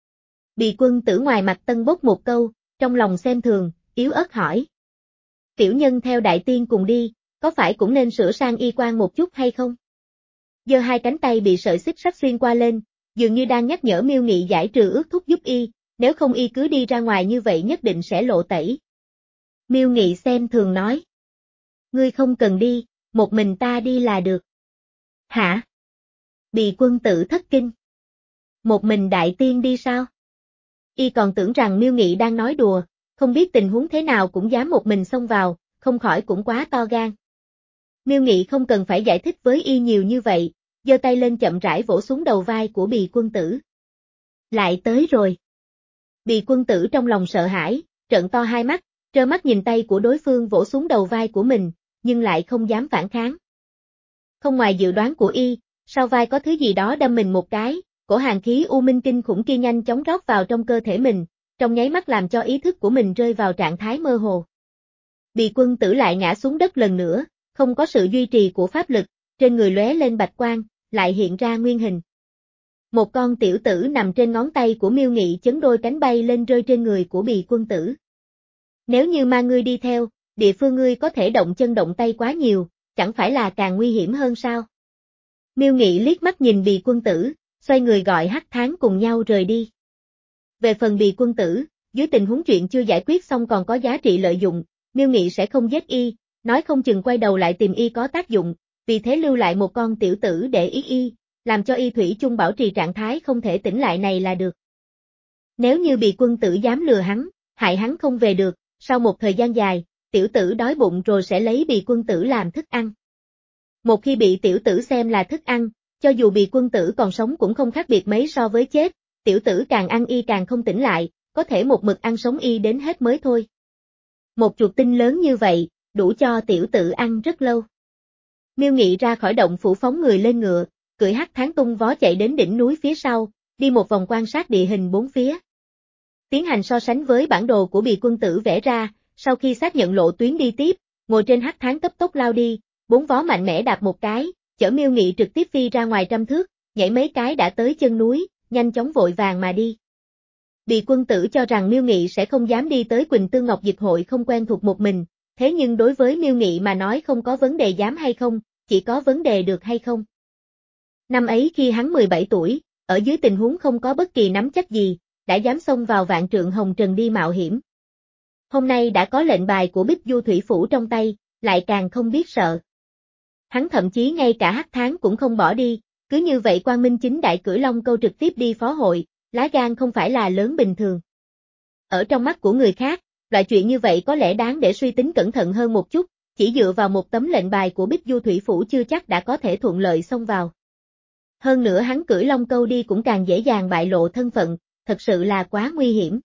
Bì Quân Tử ngoài mặt tân bốc một câu, trong lòng xem thường, yếu ớt hỏi. Tiểu nhân theo đại tiên cùng đi, có phải cũng nên sửa sang y quan một chút hay không? Giơ hai cánh tay bị sợi xích sắt xuyên qua lên, dường như đang nhắc nhở Miêu Nghị giải trừ ước thúc giúp y, nếu không y cứ đi ra ngoài như vậy nhất định sẽ lộ tẩy. Miêu Nghị xem thường nói. Ngươi không cần đi, một mình ta đi là được. Hả? Bì Quân Tử thất kinh. Một mình đại tiên đi sao? Y còn tưởng rằng Miêu Nghị đang nói đùa, không biết tình huống thế nào cũng dám một mình xông vào, không khỏi cũng quá to gan. Miêu Nghị không cần phải giải thích với y nhiều như vậy, giơ tay lên chậm rãi vỗ xuống đầu vai của Bì Quân Tử. Lại tới rồi. Bì Quân Tử trong lòng sợ hãi, trợn to hai mắt, trơ mắt nhìn tay của đối phương vỗ xuống đầu vai của mình, nhưng lại không dám phản kháng. Không ngoài dự đoán của y, sau vai có thứ gì đó đâm mình một cái, cổ hàn khí u minh kinh khủng kia nhanh chóng rót vào trong cơ thể mình, trong nháy mắt làm cho ý thức của mình rơi vào trạng thái mơ hồ. Bì Quân Tử lại ngã xuống đất lần nữa, không có sự duy trì của pháp lực, trên người lóe lên bạch quang, lại hiện ra nguyên hình. Một con tiểu tử nằm trên ngón tay của Miêu Nghị chấn đôi cánh bay lên rơi trên người của Bì Quân Tử. Nếu như ma ngươi đi theo, địa phương ngươi có thể động chân động tay quá nhiều, chẳng phải là càng nguy hiểm hơn sao? Miêu Nghị liếc mắt nhìn Bì Quân Tử, xoay người gọi Hắc Thán cùng nhau rời đi. Về phần Bì Quân Tử, dưới tình huống chuyện chưa giải quyết xong còn có giá trị lợi dụng, Miêu Nghị sẽ không giết y, nói không chừng quay đầu lại tìm y có tác dụng, vì thế lưu lại một con tiểu tử để ý y, làm cho y thủy chung bảo trì trạng thái không thể tỉnh lại này là được. Nếu như Bì Quân Tử dám lừa hắn, hại hắn không về được, sau một thời gian dài, tiểu tử đói bụng rồi sẽ lấy Bì Quân Tử làm thức ăn. Một khi bị tiểu tử xem là thức ăn, cho dù Bì Quân Tử còn sống cũng không khác biệt mấy so với chết, tiểu tử càng ăn y càng không tỉnh lại, có thể một mực ăn sống y đến hết mới thôi. Một chuột tinh lớn như vậy, đủ cho tiểu tử ăn rất lâu. Miêu Nghị ra khỏi động phủ phóng người lên ngựa, cưỡi Hắc Thán tung vó chạy đến đỉnh núi phía sau, đi một vòng quan sát địa hình bốn phía. Tiến hành so sánh với bản đồ của Bì Quân Tử vẽ ra, sau khi xác nhận lộ tuyến đi tiếp, ngồi trên Hắc Thán cấp tốc lao đi, bốn vó mạnh mẽ đạp một cái, chở Miêu Nghị trực tiếp phi ra ngoài trăm thước, nhảy mấy cái đã tới chân núi, nhanh chóng vội vàng mà đi. Bì Quân Tử cho rằng Miêu Nghị sẽ không dám đi tới Quỳnh Tương Ngọc Dịch hội không quen thuộc một mình, thế nhưng đối với Miêu Nghị mà nói không có vấn đề dám hay không, chỉ có vấn đề được hay không. Năm ấy khi hắn mười bảy tuổi, ở dưới tình huống không có bất kỳ nắm chắc gì, đã dám xông vào Vạn Trượng Hồng Trần đi mạo hiểm. Hôm nay đã có lệnh bài của Bích Du Thủy Phủ trong tay, lại càng không biết sợ. Hắn thậm chí ngay cả Hắc Thán cũng không bỏ đi, cứ như vậy Quang Minh Chính Đại cưỡi Long Câu trực tiếp đi phó hội, lá gan không phải là lớn bình thường. Ở trong mắt của người khác, loại chuyện như vậy có lẽ đáng để suy tính cẩn thận hơn một chút, chỉ dựa vào một tấm lệnh bài của Bích Du Thủy Phủ chưa chắc đã có thể thuận lợi xông vào. Hơn nữa hắn cưỡi Long Câu đi cũng càng dễ dàng bại lộ thân phận, thật sự là quá nguy hiểm.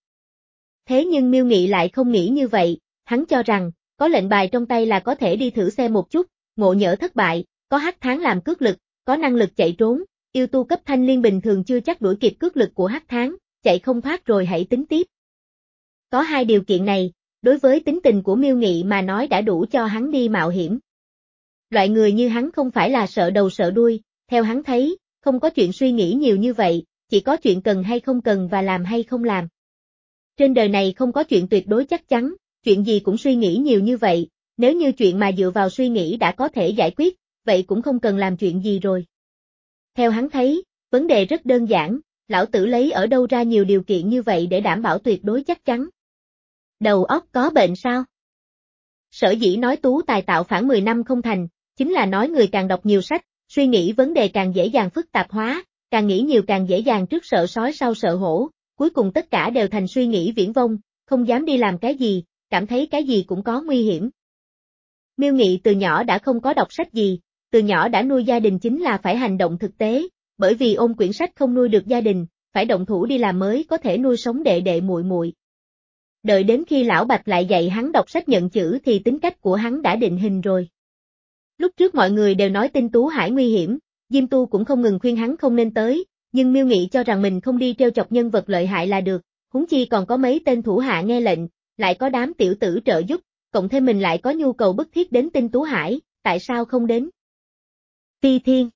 Thế nhưng Miêu Nghị lại không nghĩ như vậy, hắn cho rằng, có lệnh bài trong tay là có thể đi thử xem một chút, ngộ nhỡ thất bại, có Hắc Thán làm cước lực, có năng lực chạy trốn, yêu tu cấp thanh liên bình thường chưa chắc đuổi kịp cước lực của Hắc Thán, chạy không thoát rồi hãy tính tiếp. Có hai điều kiện này, đối với tính tình của Miêu Nghị mà nói đã đủ cho hắn đi mạo hiểm. Loại người như hắn không phải là sợ đầu sợ đuôi, theo hắn thấy, không có chuyện suy nghĩ nhiều như vậy, chỉ có chuyện cần hay không cần và làm hay không làm. Trên đời này không có chuyện tuyệt đối chắc chắn, chuyện gì cũng suy nghĩ nhiều như vậy, nếu như chuyện mà dựa vào suy nghĩ đã có thể giải quyết, vậy cũng không cần làm chuyện gì rồi. Theo hắn thấy, vấn đề rất đơn giản, lão tử lấy ở đâu ra nhiều điều kiện như vậy để đảm bảo tuyệt đối chắc chắn. Đầu óc có bệnh sao? Sở dĩ nói tú tài tạo phản mười năm không thành, chính là nói người càng đọc nhiều sách, suy nghĩ vấn đề càng dễ dàng phức tạp hóa, càng nghĩ nhiều càng dễ dàng trước sợ sói sau sợ hổ, cuối cùng tất cả đều thành suy nghĩ viển vông, không dám đi làm cái gì, cảm thấy cái gì cũng có nguy hiểm. Miêu Nghị từ nhỏ đã không có đọc sách gì, từ nhỏ đã nuôi gia đình chính là phải hành động thực tế, bởi vì ôm quyển sách không nuôi được gia đình, phải động thủ đi làm mới có thể nuôi sống đệ đệ muội muội. Đợi đến khi lão Bạch lại dạy hắn đọc sách nhận chữ thì tính cách của hắn đã định hình rồi. Lúc trước mọi người đều nói Tinh Tú Hải nguy hiểm, Diêm Tu cũng không ngừng khuyên hắn không nên tới, nhưng Miêu Nghị cho rằng mình không đi trêu chọc nhân vật lợi hại là được, huống chi còn có mấy tên thủ hạ nghe lệnh, lại có đám tiểu tử trợ giúp, cộng thêm mình lại có nhu cầu bức thiết đến Tinh Tú Hải, tại sao không đến? Phi Thiên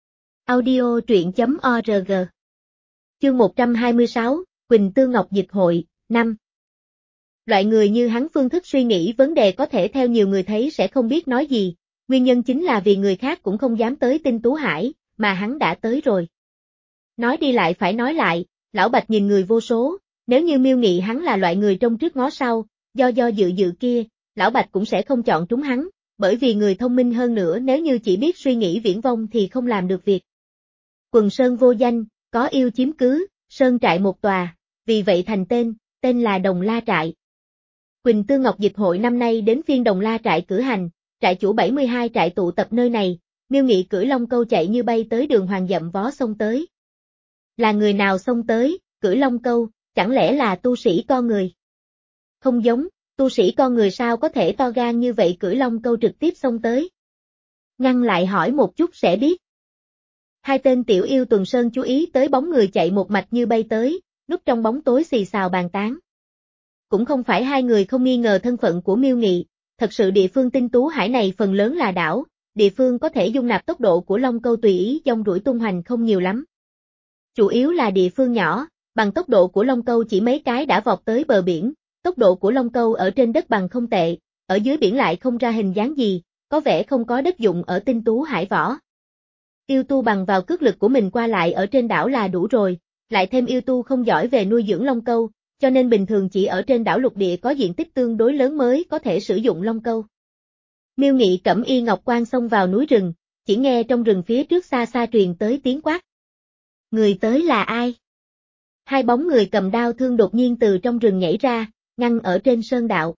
Audio truyện chấm org Chương một trăm hai mươi sáu, Quỳnh Tương Ngọc Dịch hội, năm Loại người như hắn phương thức suy nghĩ vấn đề có thể theo nhiều người thấy sẽ không biết nói gì, nguyên nhân chính là vì người khác cũng không dám tới Tinh Tú Hải, mà hắn đã tới rồi. Nói đi lại phải nói lại, lão Bạch nhìn người vô số, nếu như Miêu Nghị hắn là loại người trông trước ngó sau, do do dự dự kia, lão Bạch cũng sẽ không chọn trúng hắn, bởi vì người thông minh hơn nữa nếu như chỉ biết suy nghĩ viển vông thì không làm được việc. Quần sơn vô danh, có yêu chiếm cứ, sơn trại một tòa, vì vậy thành tên, tên là Đồng La Trại. Quỳnh Tương Ngọc Dịch hội năm nay đến phiên Đồng La Trại cử hành, trại chủ bảy mươi hai trại tụ tập nơi này, Miêu Nghị cưỡi Long Câu chạy như bay tới đường Hoàng dậm vó xông tới. Là người nào xông tới, cưỡi Long Câu, chẳng lẽ là tu sĩ con người? Không giống, tu sĩ con người sao có thể to gan như vậy cưỡi Long Câu trực tiếp xông tới? Ngăn lại hỏi một chút sẽ biết. Hai tên tiểu yêu tuần sơn chú ý tới bóng người chạy một mạch như bay tới, núp trong bóng tối xì xào bàn tán. Cũng không phải hai người không nghi ngờ thân phận của Miêu Nghị, thật sự địa phương Tinh Tú Hải này phần lớn là đảo, địa phương có thể dung nạp tốc độ của Long Câu tùy ý dông rủi tung hoành không nhiều lắm. Chủ yếu là địa phương nhỏ, bằng tốc độ của Long Câu chỉ mấy cái đã vọt tới bờ biển, tốc độ của Long Câu ở trên đất bằng không tệ, ở dưới biển lại không ra hình dáng gì, có vẻ không có đất dụng ở tinh tú hải võ. Yêu tu bằng vào cước lực của mình qua lại ở trên đảo là đủ rồi, lại thêm yêu tu không giỏi về nuôi dưỡng long câu, cho nên bình thường chỉ ở trên đảo lục địa có diện tích tương đối lớn mới có thể sử dụng long câu. Miêu Nghị cẩm y ngọc quan xông vào núi rừng, chỉ nghe trong rừng phía trước xa xa truyền tới tiếng quát. Người tới là ai? Hai bóng người cầm đao thương đột nhiên từ trong rừng nhảy ra, ngăn ở trên sơn đạo.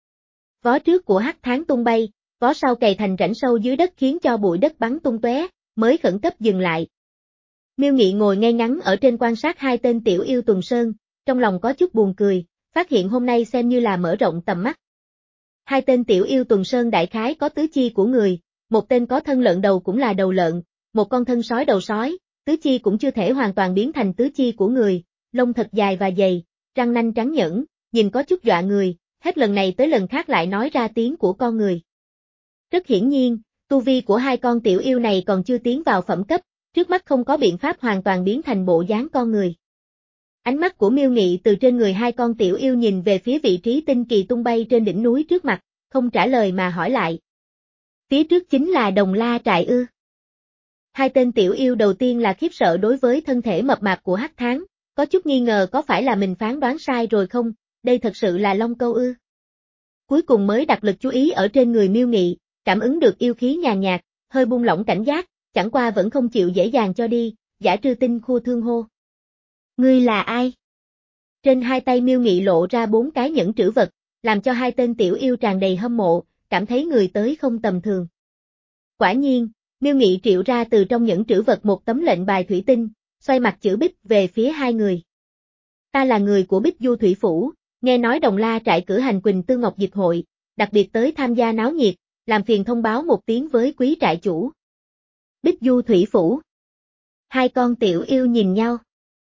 Vó trước của hắc tháng tung bay, vó sau cày thành rãnh sâu dưới đất khiến cho bụi đất bắn tung tóe, mới khẩn cấp dừng lại. Miêu Nghị ngồi ngay ngắn ở trên quan sát hai tên tiểu yêu tuần sơn, trong lòng có chút buồn cười, phát hiện hôm nay xem như là mở rộng tầm mắt. Hai tên tiểu yêu tuần sơn đại khái có tứ chi của người, một tên có thân lợn đầu cũng là đầu lợn, một con thân sói đầu sói, tứ chi cũng chưa thể hoàn toàn biến thành tứ chi của người, lông thật dài và dày, răng nanh trắng nhẫn, nhìn có chút dọa người, hết lần này tới lần khác lại nói ra tiếng của con người. Rất hiển nhiên, tu vi của hai con tiểu yêu này còn chưa tiến vào phẩm cấp, trước mắt không có biện pháp hoàn toàn biến thành bộ dáng con người. Ánh mắt của Miêu Nghị từ trên người hai con tiểu yêu nhìn về phía vị trí tinh kỳ tung bay trên đỉnh núi trước mặt, không trả lời mà hỏi lại. Phía trước chính là Đồng La trại ư? Hai tên tiểu yêu đầu tiên là khiếp sợ đối với thân thể mập mạp của hắc tháng, có chút nghi ngờ có phải là mình phán đoán sai rồi không, đây thật sự là long câu ư? Cuối cùng mới đặt lực chú ý ở trên người Miêu Nghị, cảm ứng được yêu khí nhàn nhạt, hơi buông lỏng cảnh giác, chẳng qua vẫn không chịu dễ dàng cho đi, Giả Trư Tinh khua thương hô. Ngươi là ai? Trên hai tay Miêu Nghị lộ ra bốn cái nhẫn trữ vật, làm cho hai tên tiểu yêu tràn đầy hâm mộ, cảm thấy người tới không tầm thường. Quả nhiên, Miêu Nghị triệu ra từ trong nhẫn trữ vật một tấm lệnh bài thủy tinh, xoay mặt chữ Bích về phía hai người. Ta là người của Bích Du Thủy Phủ, nghe nói Đồng La trại cử hành Quỳnh Tư Ngọc Dịch hội, đặc biệt tới tham gia náo nhiệt, làm phiền thông báo một tiếng với quý trại chủ. Bích Du Thủy Phủ. Hai con tiểu yêu nhìn nhau.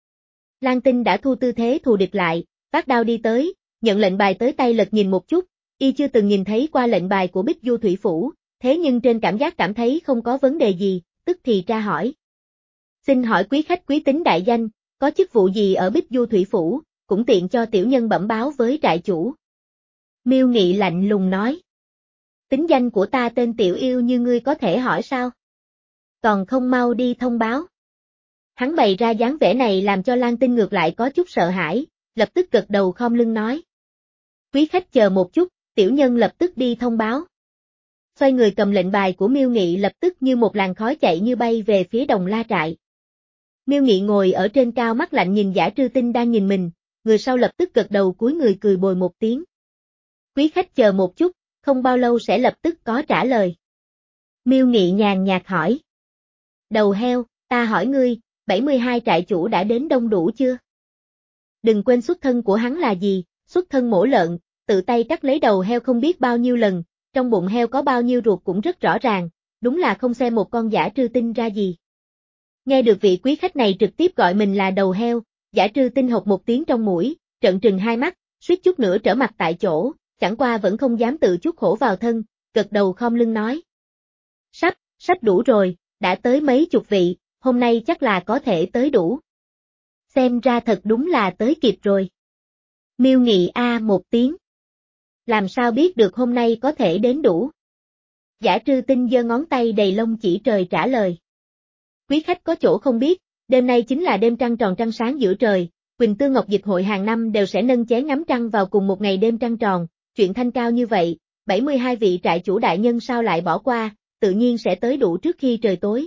Lan Tinh đã thu tư thế thù địch lại, vác đao đi tới, nhận lệnh bài tới tay lật nhìn một chút, y chưa từng nhìn thấy qua lệnh bài của Bích Du Thủy Phủ, thế nhưng trên cảm giác cảm thấy không có vấn đề gì, tức thì tra hỏi. Xin hỏi quý khách quý tính đại danh, có chức vụ gì ở Bích Du Thủy Phủ, cũng tiện cho tiểu nhân bẩm báo với trại chủ. Miêu Nghị lạnh lùng nói. Tính danh của ta tên tiểu yêu như ngươi có thể hỏi sao? Còn không mau đi thông báo. Hắn bày ra dáng vẻ này làm cho Lan Tinh ngược lại có chút sợ hãi, lập tức gật đầu khom lưng nói. Quý khách chờ một chút, tiểu nhân lập tức đi thông báo. Xoay người cầm lệnh bài của Miêu Nghị lập tức như một làn khói chạy như bay về phía Đồng La trại. Miêu Nghị ngồi ở trên cao mắt lạnh nhìn Giả Trư Tinh đang nhìn mình, người sau lập tức gật đầu cúi người cười bồi một tiếng. Quý khách chờ một chút, không bao lâu sẽ lập tức có trả lời. Miêu Nghị nhàn nhạt hỏi. Đầu heo, ta hỏi ngươi, bảy mươi hai trại chủ đã đến đông đủ chưa? Đừng quên xuất thân của hắn là gì, xuất thân mổ lợn, tự tay cắt lấy đầu heo không biết bao nhiêu lần, trong bụng heo có bao nhiêu ruột cũng rất rõ ràng, đúng là không xem một con Giả Trư Tinh ra gì. Nghe được vị quý khách này trực tiếp gọi mình là đầu heo, Giả Trư Tinh hộc một tiếng trong mũi, trợn trừng hai mắt, suýt chút nữa trở mặt tại chỗ, chẳng qua vẫn không dám tự chuốc khổ vào thân, gật đầu khom lưng nói. Sắp, sắp đủ rồi, đã tới mấy chục vị, hôm nay chắc là có thể tới đủ. Xem ra thật đúng là tới kịp rồi. Miêu Nghị a một tiếng. Làm sao biết được hôm nay có thể đến đủ? Giả Trư Tinh giơ ngón tay đầy lông chỉ trời trả lời. Quý khách có chỗ không biết, đêm nay chính là đêm trăng tròn trăng sáng giữa trời, Quỳnh Tư Ngọc Dịch hội hàng năm đều sẽ nâng chén ngắm trăng vào cùng một ngày đêm trăng tròn, chuyện thanh cao như vậy, bảy mươi hai vị trại chủ đại nhân sao lại bỏ qua, tự nhiên sẽ tới đủ trước khi trời tối.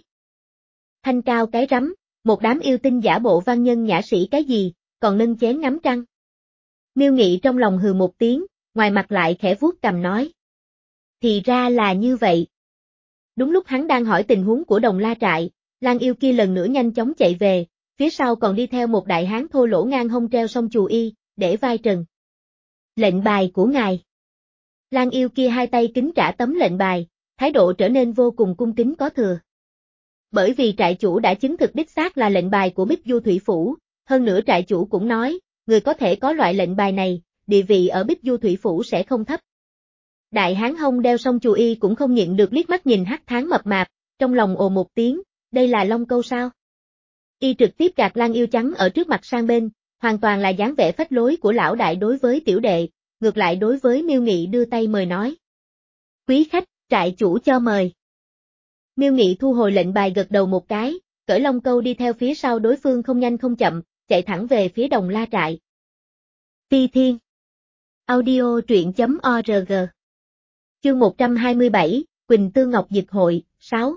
Thanh cao cái rắm, một đám yêu tinh giả bộ văn nhân nhã sĩ cái gì, còn nâng chén ngắm trăng. Miêu Nghị trong lòng hừ một tiếng, ngoài mặt lại khẽ vuốt cằm nói. Thì ra là như vậy. Đúng lúc hắn đang hỏi tình huống của Đồng La trại, Lan yêu kia lần nữa nhanh chóng chạy về, phía sau còn đi theo một đại hán thô lỗ ngang hông treo song chù y, để vai trần. Lệnh bài của ngài. Lan yêu kia hai tay kính trả tấm lệnh bài, thái độ trở nên vô cùng cung kính có thừa. Bởi vì trại chủ đã chứng thực đích xác là lệnh bài của Bích Du Thủy Phủ, hơn nữa trại chủ cũng nói, người có thể có loại lệnh bài này, địa vị ở Bích Du Thủy Phủ sẽ không thấp. Đại hán hông đeo song chù y cũng không nhịn được liếc mắt nhìn hắc tháng mập mạp, trong lòng ồ một tiếng, đây là long câu sao? Y trực tiếp gạt Lan yêu trắng ở trước mặt sang bên, hoàn toàn là dáng vẻ phách lối của lão đại đối với tiểu đệ, ngược lại đối với Miêu Nghị đưa tay mời nói. Quý khách, trại chủ cho mời. Miêu Nghị thu hồi lệnh bài gật đầu một cái, cởi lông câu đi theo phía sau đối phương không nhanh không chậm, chạy thẳng về phía Đồng La trại. Phi Thiên. Audio truyện.org. Chương một trăm hai mươi bảy, Quỳnh Tư Ngọc Dịch Hội, sáu.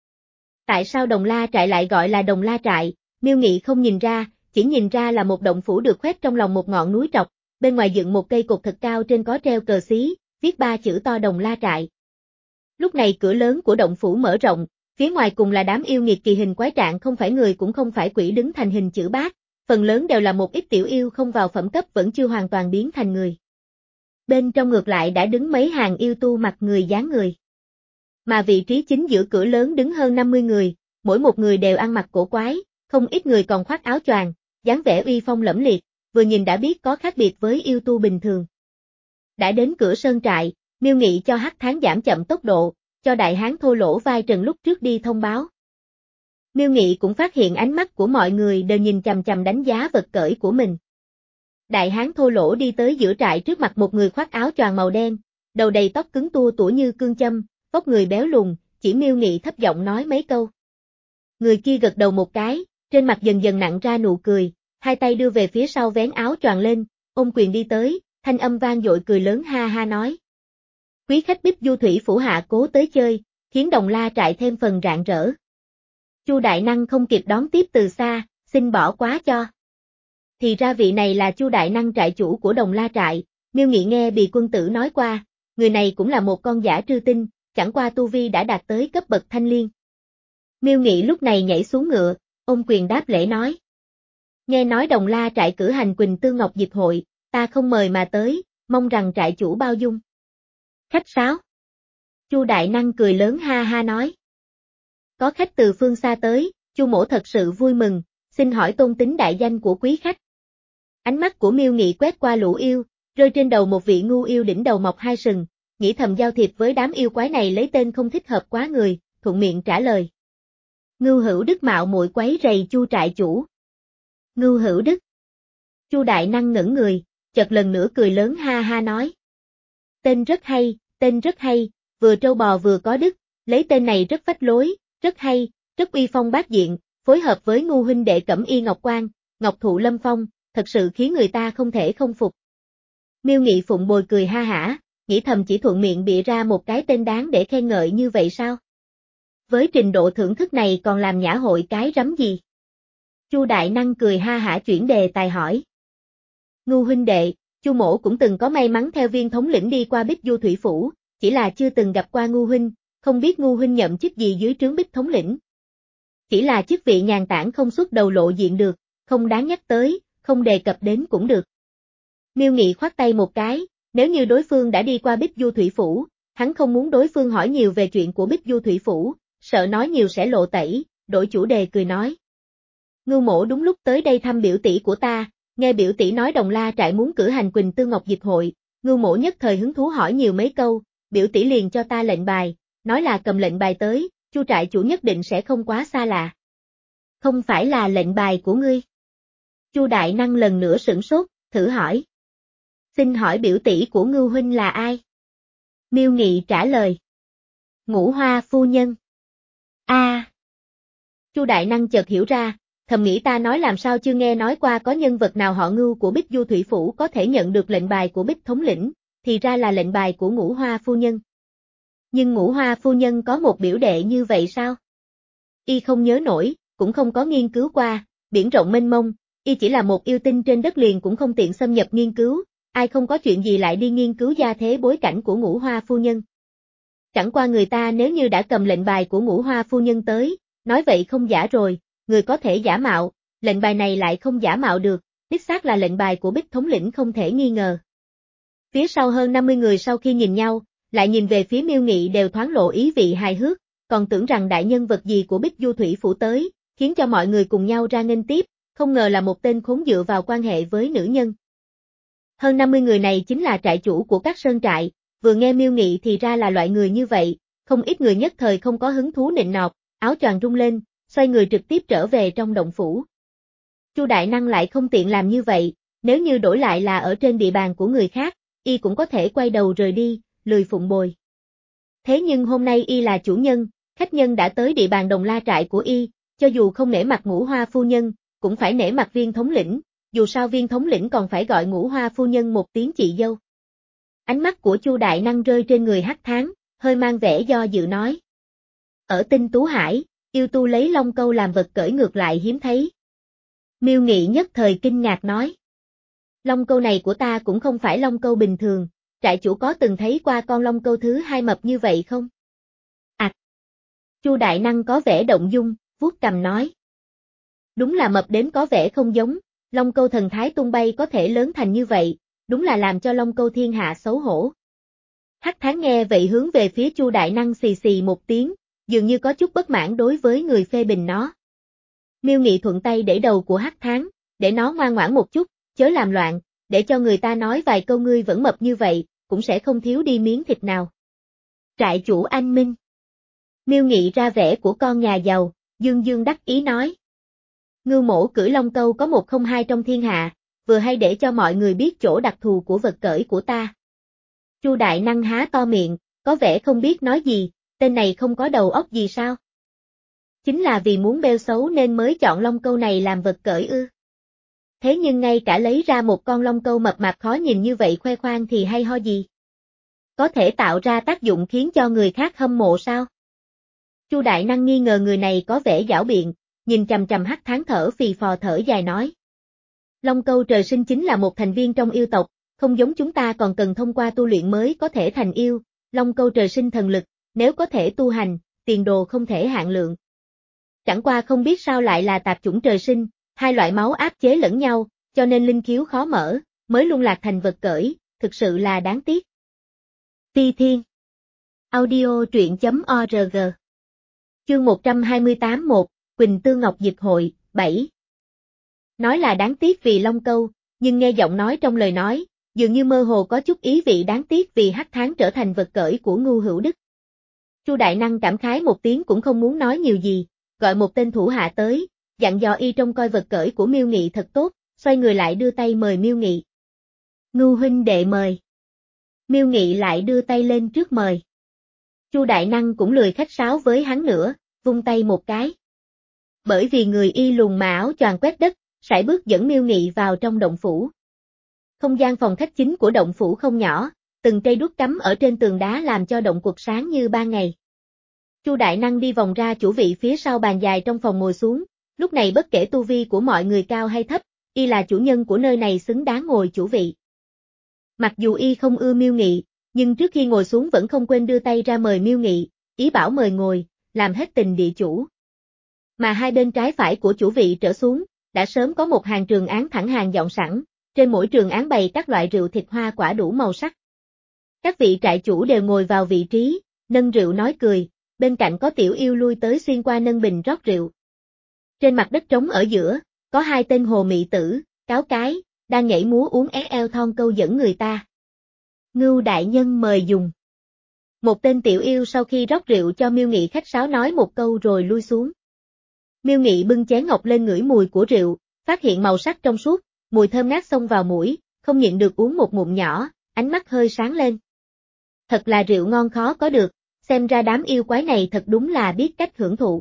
Tại sao Đồng La trại lại gọi là Đồng La trại? Miêu Nghị không nhìn ra, chỉ nhìn ra là một động phủ được khoét trong lòng một ngọn núi trọc, bên ngoài dựng một cây cột thật cao trên có treo cờ xí, viết ba chữ to Đồng La trại. Lúc này cửa lớn của động phủ mở rộng, phía ngoài cùng là đám yêu nghiệt kỳ hình quái trạng không phải người cũng không phải quỷ đứng thành hình chữ bát, phần lớn đều là một ít tiểu yêu không vào phẩm cấp vẫn chưa hoàn toàn biến thành người. Bên trong ngược lại đã đứng mấy hàng yêu tu mặt người dáng người. Mà vị trí chính giữa cửa lớn đứng hơn năm mươi người, mỗi một người đều ăn mặc cổ quái, không ít người còn khoác áo choàng, dáng vẻ uy phong lẫm liệt, vừa nhìn đã biết có khác biệt với yêu tu bình thường. Đã đến cửa sơn trại, Miêu Nghị cho Hắc Tháng giảm chậm tốc độ, cho đại hán thô lỗ vai trần lúc trước đi thông báo. Miêu Nghị cũng phát hiện ánh mắt của mọi người đều nhìn chằm chằm đánh giá vật cởi của mình. Đại hán thô lỗ đi tới giữa trại trước mặt một người khoác áo choàng màu đen, đầu đầy tóc cứng tua tủa như cương châm, vóc người béo lùn, chỉ Miêu Nghị thấp giọng nói mấy câu. Người kia gật đầu một cái, trên mặt dần dần nặng ra nụ cười, hai tay đưa về phía sau vén áo choàng lên, ôm quyền đi tới, thanh âm vang dội cười lớn ha ha nói. Quý khách Bích Du Thủy phủ hạ cố tới chơi, khiến Đồng La trại thêm phần rạng rỡ. Chu đại năng không kịp đón tiếp từ xa, xin bỏ quá cho. Thì ra vị này là Chu đại năng trại chủ của Đồng La trại, Miêu Nghị nghe Bì quân tử nói qua, người này cũng là một con giả trư tinh, chẳng qua tu vi đã đạt tới cấp bậc thanh liên. Miêu Nghị lúc này nhảy xuống ngựa, ôm quyền đáp lễ nói. Nghe nói Đồng La trại cử hành Quỳnh Tư Ngọc Dịch hội, ta không mời mà tới, mong rằng trại chủ bao dung. Khách sáo. Chu đại năng cười lớn ha ha nói. Có khách từ phương xa tới, Chu mỗ thật sự vui mừng, xin hỏi tôn tính đại danh của quý khách. Ánh mắt của Miêu Nghị quét qua lũ yêu, rơi trên đầu một vị ngu yêu đỉnh đầu mọc hai sừng, nghĩ thầm giao thiệp với đám yêu quái này lấy tên không thích hợp quá người, thuận miệng trả lời. Ngưu Hữu Đức mạo muội quấy rầy Chu trại chủ. Ngưu Hữu Đức. Chu đại năng ngẩn người, chợt lần nữa cười lớn ha ha nói. Tên rất hay, tên rất hay, vừa trâu bò vừa có đức, lấy tên này rất phách lối, rất hay, rất uy phong bát diện, phối hợp với Ngu huynh đệ Cẩm Y Ngọc Quan, Ngọc Thụ Lâm Phong, thật sự khiến người ta không thể không phục. Miêu Nghị phụng bồi cười ha hả, nghĩ thầm chỉ thuận miệng bịa ra một cái tên đáng để khen ngợi như vậy sao? Với trình độ thưởng thức này còn làm nhã hội cái rắm gì? Chu đại năng cười ha hả chuyển đề tài hỏi. Ngu huynh đệ, Chu mỗ cũng từng có may mắn theo Viên thống lĩnh đi qua Bích Du Thủy phủ, chỉ là chưa từng gặp qua Ngu huynh, không biết Ngu huynh nhậm chức gì dưới trướng Bích thống lĩnh. Chỉ là chức vị nhàn tản không xuất đầu lộ diện được, không đáng nhắc tới, không đề cập đến cũng được. Miêu Nghị khoát tay một cái, nếu như đối phương đã đi qua Bích Du Thủy phủ, hắn không muốn đối phương hỏi nhiều về chuyện của Bích Du Thủy phủ, sợ nói nhiều sẽ lộ tẩy, đổi chủ đề cười nói. Ngưu mỗ đúng lúc tới đây thăm biểu tỷ của ta, nghe biểu tỷ nói Đồng La trại muốn cử hành Quỳnh Tư Ngọc Dịch hội, Ngưu mỗ nhất thời hứng thú hỏi nhiều mấy câu, biểu tỷ liền cho ta lệnh bài, nói là cầm lệnh bài tới, Chu trại chủ nhất định sẽ không quá xa lạ. Không phải là lệnh bài của ngươi. Chu đại năng lần nữa sửng sốt, thử hỏi. Xin hỏi biểu tỷ của Ngưu huynh là ai? Miêu Nghị trả lời. Ngũ Hoa phu nhân. A. À. Chu đại năng chợt hiểu ra, thầm nghĩ ta nói làm sao chưa nghe nói qua có nhân vật nào họ Ngưu của Bích Du Thủy phủ có thể nhận được lệnh bài của Bích thống lĩnh, thì ra là lệnh bài của Ngũ Hoa phu nhân. Nhưng Ngũ Hoa phu nhân có một biểu đệ như vậy sao? Y không nhớ nổi, cũng không có nghiên cứu qua, biển rộng mênh mông, y chỉ là một yêu tinh trên đất liền cũng không tiện xâm nhập nghiên cứu, ai không có chuyện gì lại đi nghiên cứu gia thế bối cảnh của Ngũ Hoa phu nhân. Chẳng qua người ta nếu như đã cầm lệnh bài của Ngũ Hoa phu nhân tới, nói vậy không giả rồi, người có thể giả mạo, lệnh bài này lại không giả mạo được, đích xác là lệnh bài của Bích thống lĩnh không thể nghi ngờ. Phía sau hơn năm mươi người sau khi nhìn nhau, lại nhìn về phía Miêu Nghị đều thoáng lộ ý vị hài hước, còn tưởng rằng đại nhân vật gì của Bích Du Thủy phủ tới, khiến cho mọi người cùng nhau ra nghênh tiếp, không ngờ là một tên khốn dựa vào quan hệ với nữ nhân. Hơn năm mươi người này chính là trại chủ của các sơn trại, vừa nghe Miêu Nghị thì ra là loại người như vậy, không ít người nhất thời không có hứng thú nịnh nọt, áo choàng rung lên, xoay người trực tiếp trở về trong động phủ. Chu đại năng lại không tiện làm như vậy, nếu như đổi lại là ở trên địa bàn của người khác, y cũng có thể quay đầu rời đi, lười phụng bồi. Thế nhưng hôm nay y là chủ nhân, khách nhân đã tới địa bàn Đồng La trại của y, cho dù không nể mặt Ngũ Hoa phu nhân, cũng phải nể mặt Viên thống lĩnh, dù sao Viên thống lĩnh còn phải gọi Ngũ Hoa phu nhân một tiếng chị dâu. Ánh mắt của Chu Đại Năng rơi trên người Hắc Thán, hơi mang vẻ do dự nói. Ở Tinh Tú Hải, yêu tu lấy long câu làm vật cởi ngược lại hiếm thấy. Miêu Nghị nhất thời kinh ngạc nói. Long câu này của ta cũng không phải long câu bình thường, trại chủ có từng thấy qua con long câu thứ hai mập như vậy không? À! Chu Đại Năng có vẻ động dung, vuốt cằm nói. Đúng là mập đến có vẻ không giống, long câu thần thái tung bay có thể lớn thành như vậy, đúng là làm cho long câu thiên hạ xấu hổ. Hắc Thán nghe vậy hướng về phía Chu Đại Năng xì xì một tiếng, dường như có chút bất mãn đối với người phê bình nó. Miêu Nghị thuận tay để đầu của Hắc Thán, để nó ngoan ngoãn một chút, chớ làm loạn, để cho người ta nói vài câu ngươi vẫn mập như vậy, cũng sẽ không thiếu đi miếng thịt nào. Trại chủ anh minh. Miêu Nghị ra vẻ của con nhà giàu, dương dương đắc ý nói. Ngưu mổ cưỡi long câu có một không hai trong thiên hạ, vừa hay để cho mọi người biết chỗ đặc thù của vật cởi của ta. Chu Đại Năng há to miệng, có vẻ không biết nói gì, tên này không có đầu óc gì sao? Chính là vì muốn bêu xấu nên mới chọn long câu này làm vật cởi ư. Thế nhưng ngay cả lấy ra một con long câu mập mạp khó nhìn như vậy khoe khoang thì hay ho gì? Có thể tạo ra tác dụng khiến cho người khác hâm mộ sao? Chu Đại Năng nghi ngờ người này có vẻ giảo biện, nhìn chằm chằm Hắc Thán thở phì phò thở dài nói. Long câu trời sinh chính là một thành viên trong yêu tộc, không giống chúng ta còn cần thông qua tu luyện mới có thể thành yêu, long câu trời sinh thần lực, nếu có thể tu hành, tiền đồ không thể hạn lượng. Chẳng qua không biết sao lại là tạp chủng trời sinh, hai loại máu áp chế lẫn nhau, cho nên linh khiếu khó mở, mới lung lạc thành vật cởi, thực sự là đáng tiếc. Ti Thiên Audio truyện chấm org Chương một trăm hai mươi tám một, Quỳnh Tư Ngọc Dịch Hội, bảy. Nói là đáng tiếc vì long câu, nhưng nghe giọng nói trong lời nói, dường như mơ hồ có chút ý vị đáng tiếc vì Hắc Thán trở thành vật cởi của Ngưu Hữu Đức. Chu Đại Năng cảm khái một tiếng cũng không muốn nói nhiều gì, gọi một tên thủ hạ tới, dặn dò y trông coi vật cởi của Miêu Nghị thật tốt, xoay người lại đưa tay mời Miêu Nghị. Ngưu huynh đệ mời. Miêu Nghị lại đưa tay lên trước mời. Chu Đại Năng cũng lười khách sáo với hắn nữa, vung tay một cái. Bởi vì người y lùn mà áo choàng quét đất, sải bước dẫn Miêu Nghị vào trong động phủ. Không gian phòng khách chính của động phủ không nhỏ, từng cây đuốc cắm ở trên tường đá làm cho động quật sáng như ban ngày. Chu Đại Năng đi vòng ra chủ vị phía sau bàn dài trong phòng ngồi xuống, lúc này bất kể tu vi của mọi người cao hay thấp, y là chủ nhân của nơi này xứng đáng ngồi chủ vị. Mặc dù y không ưa Miêu Nghị, nhưng trước khi ngồi xuống vẫn không quên đưa tay ra mời Miêu Nghị, ý bảo mời ngồi, làm hết tình địa chủ. Mà hai bên trái phải của chủ vị trở xuống, đã sớm có một hàng trường án thẳng hàng dọn sẵn, trên mỗi trường án bày các loại rượu thịt hoa quả đủ màu sắc. Các vị trại chủ đều ngồi vào vị trí, nâng rượu nói cười, bên cạnh có tiểu yêu lui tới xuyên qua nâng bình rót rượu. Trên mặt đất trống ở giữa, có hai tên hồ mị tử, cáo cái, đang nhảy múa uống é eo thon câu dẫn người ta. Ngưu đại nhân mời dùng. Một tên tiểu yêu sau khi rót rượu cho Miêu Nghị khách sáo nói một câu rồi lui xuống. Miêu Nghị bưng chén ngọc lên ngửi mùi của rượu, phát hiện màu sắc trong suốt, mùi thơm ngát xông vào mũi, không nhịn được uống một ngụm nhỏ, ánh mắt hơi sáng lên. Thật là rượu ngon khó có được, xem ra đám yêu quái này thật đúng là biết cách hưởng thụ.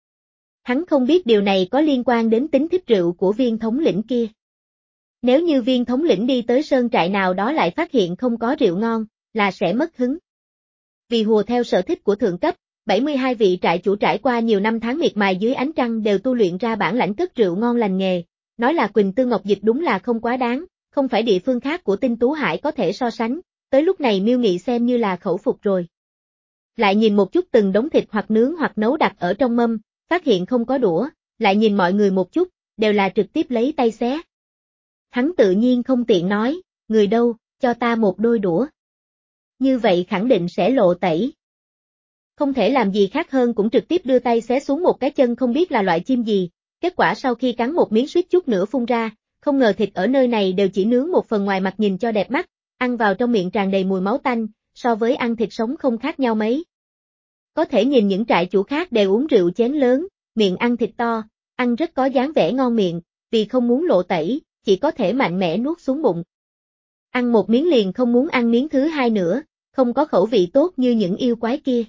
Hắn không biết điều này có liên quan đến tính thích rượu của Viên thống lĩnh kia. Nếu như Viên thống lĩnh đi tới sơn trại nào đó lại phát hiện không có rượu ngon, là sẽ mất hứng. Vì hùa theo sở thích của thượng cấp, bảy mươi hai vị trại chủ trải qua nhiều năm tháng miệt mài dưới ánh trăng đều tu luyện ra bản lãnh cất rượu ngon lành nghề, nói là Quỳnh Tư Ngọc Dịch đúng là không quá đáng, không phải địa phương khác của Tinh Tú Hải có thể so sánh, tới lúc này Miêu Nghị xem như là khẩu phục rồi. Lại nhìn một chút từng đống thịt hoặc nướng hoặc nấu đặt ở trong mâm, phát hiện không có đũa, lại nhìn mọi người một chút, đều là trực tiếp lấy tay xé. Hắn tự nhiên không tiện nói, người đâu, cho ta một đôi đũa. Như vậy khẳng định sẽ lộ tẩy. Không thể làm gì khác hơn cũng trực tiếp đưa tay xé xuống một cái chân không biết là loại chim gì, kết quả sau khi cắn một miếng suýt chút nữa phun ra, không ngờ thịt ở nơi này đều chỉ nướng một phần ngoài mặt nhìn cho đẹp mắt, ăn vào trong miệng tràn đầy mùi máu tanh, so với ăn thịt sống không khác nhau mấy. Có thể nhìn những trại chủ khác đều uống rượu chén lớn, miệng ăn thịt to, ăn rất có dáng vẻ ngon miệng, vì không muốn lộ tẩy, chỉ có thể mạnh mẽ nuốt xuống bụng. Ăn một miếng liền không muốn ăn miếng thứ hai nữa, không có khẩu vị tốt như những yêu quái kia.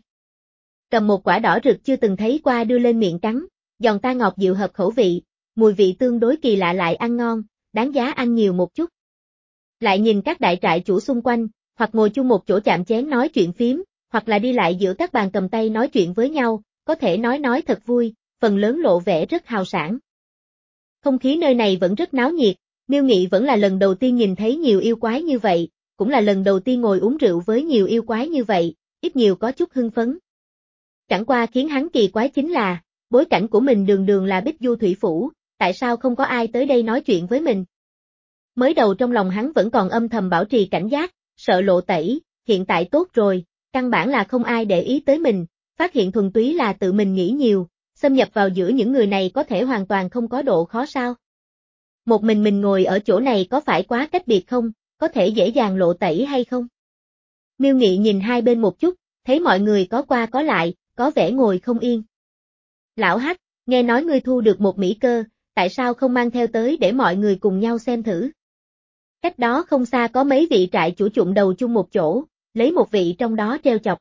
Cầm một quả đỏ rực chưa từng thấy qua đưa lên miệng cắn, giòn tan ngọt dịu hợp khẩu vị, mùi vị tương đối kỳ lạ lại ăn ngon, đáng giá ăn nhiều một chút. Lại nhìn các đại trại chủ xung quanh, hoặc ngồi chung một chỗ chạm chén nói chuyện phiếm, hoặc là đi lại giữa các bàn cầm tay nói chuyện với nhau, có thể nói nói thật vui, phần lớn lộ vẻ rất hào sảng. Không khí nơi này vẫn rất náo nhiệt, Miêu Nghị vẫn là lần đầu tiên nhìn thấy nhiều yêu quái như vậy, cũng là lần đầu tiên ngồi uống rượu với nhiều yêu quái như vậy, ít nhiều có chút hưng phấn. Chẳng qua khiến hắn kỳ quái chính là, bối cảnh của mình đường đường là Bích Du Thủy Phủ, tại sao không có ai tới đây nói chuyện với mình? Mới đầu trong lòng hắn vẫn còn âm thầm bảo trì cảnh giác, sợ lộ tẩy, hiện tại tốt rồi, căn bản là không ai để ý tới mình, phát hiện thuần túy là tự mình nghĩ nhiều, xâm nhập vào giữa những người này có thể hoàn toàn không có độ khó sao. Một mình mình ngồi ở chỗ này có phải quá cách biệt không, có thể dễ dàng lộ tẩy hay không? Miêu Nghị nhìn hai bên một chút, thấy mọi người có qua có lại, có vẻ ngồi không yên. Lão Hắc, nghe nói ngươi thu được một mỹ cơ, tại sao không mang theo tới để mọi người cùng nhau xem thử? Cách đó không xa có mấy vị trại chủ chụm đầu chung một chỗ, lấy một vị trong đó treo chọc.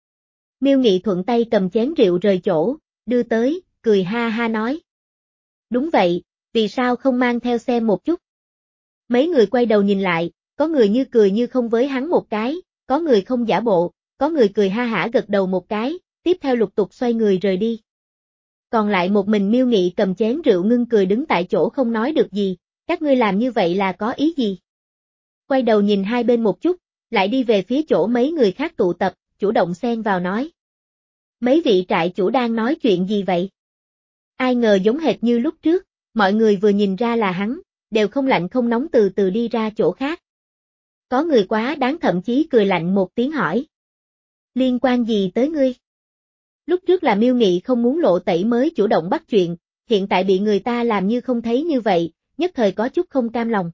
Miêu Nghị thuận tay cầm chén rượu rời chỗ, đưa tới, cười ha ha nói. Đúng vậy, vì sao không mang theo xem một chút? Mấy người quay đầu nhìn lại, có người như cười như không với hắn một cái, có người không giả bộ, có người cười ha hả gật đầu một cái, tiếp theo lục tục xoay người rời đi. Còn lại một mình Miêu Nghị cầm chén rượu ngưng cười đứng tại chỗ không nói được gì, các ngươi làm như vậy là có ý gì? Quay đầu nhìn hai bên một chút, lại đi về phía chỗ mấy người khác tụ tập, chủ động xen vào nói. Mấy vị trại chủ đang nói chuyện gì vậy? Ai ngờ giống hệt như lúc trước, mọi người vừa nhìn ra là hắn, đều không lạnh không nóng từ từ đi ra chỗ khác. Có người quá đáng thậm chí cười lạnh một tiếng hỏi. Liên quan gì tới ngươi? Lúc trước là Miêu Nghị không muốn lộ tẩy mới chủ động bắt chuyện, hiện tại bị người ta làm như không thấy như vậy, nhất thời có chút không cam lòng.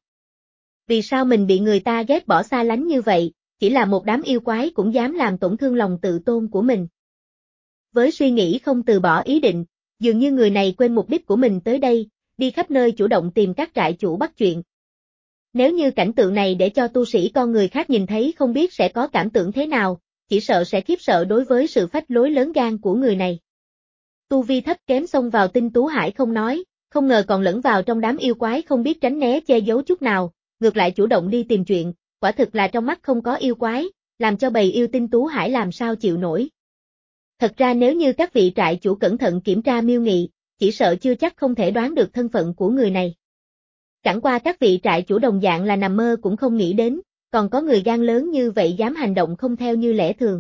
Vì sao mình bị người ta ghét bỏ xa lánh như vậy, chỉ là một đám yêu quái cũng dám làm tổn thương lòng tự tôn của mình. Với suy nghĩ không từ bỏ ý định, dường như người này quên mục đích của mình tới đây, đi khắp nơi chủ động tìm các trại chủ bắt chuyện. Nếu như cảnh tượng này để cho tu sĩ con người khác nhìn thấy không biết sẽ có cảm tưởng thế nào, chỉ sợ sẽ khiếp sợ đối với sự phách lối lớn gan của người này. Tu vi thấp kém xông vào Tinh Tú Hải không nói, không ngờ còn lẫn vào trong đám yêu quái không biết tránh né che giấu chút nào, ngược lại chủ động đi tìm chuyện, quả thực là trong mắt không có yêu quái, làm cho bầy yêu Tinh Tú Hải làm sao chịu nổi. Thật ra nếu như các vị trại chủ cẩn thận kiểm tra Miêu Nghị, chỉ sợ chưa chắc không thể đoán được thân phận của người này. Chẳng qua các vị trại chủ đồng dạng là nằm mơ cũng không nghĩ đến, còn có người gan lớn như vậy dám hành động không theo như lẽ thường.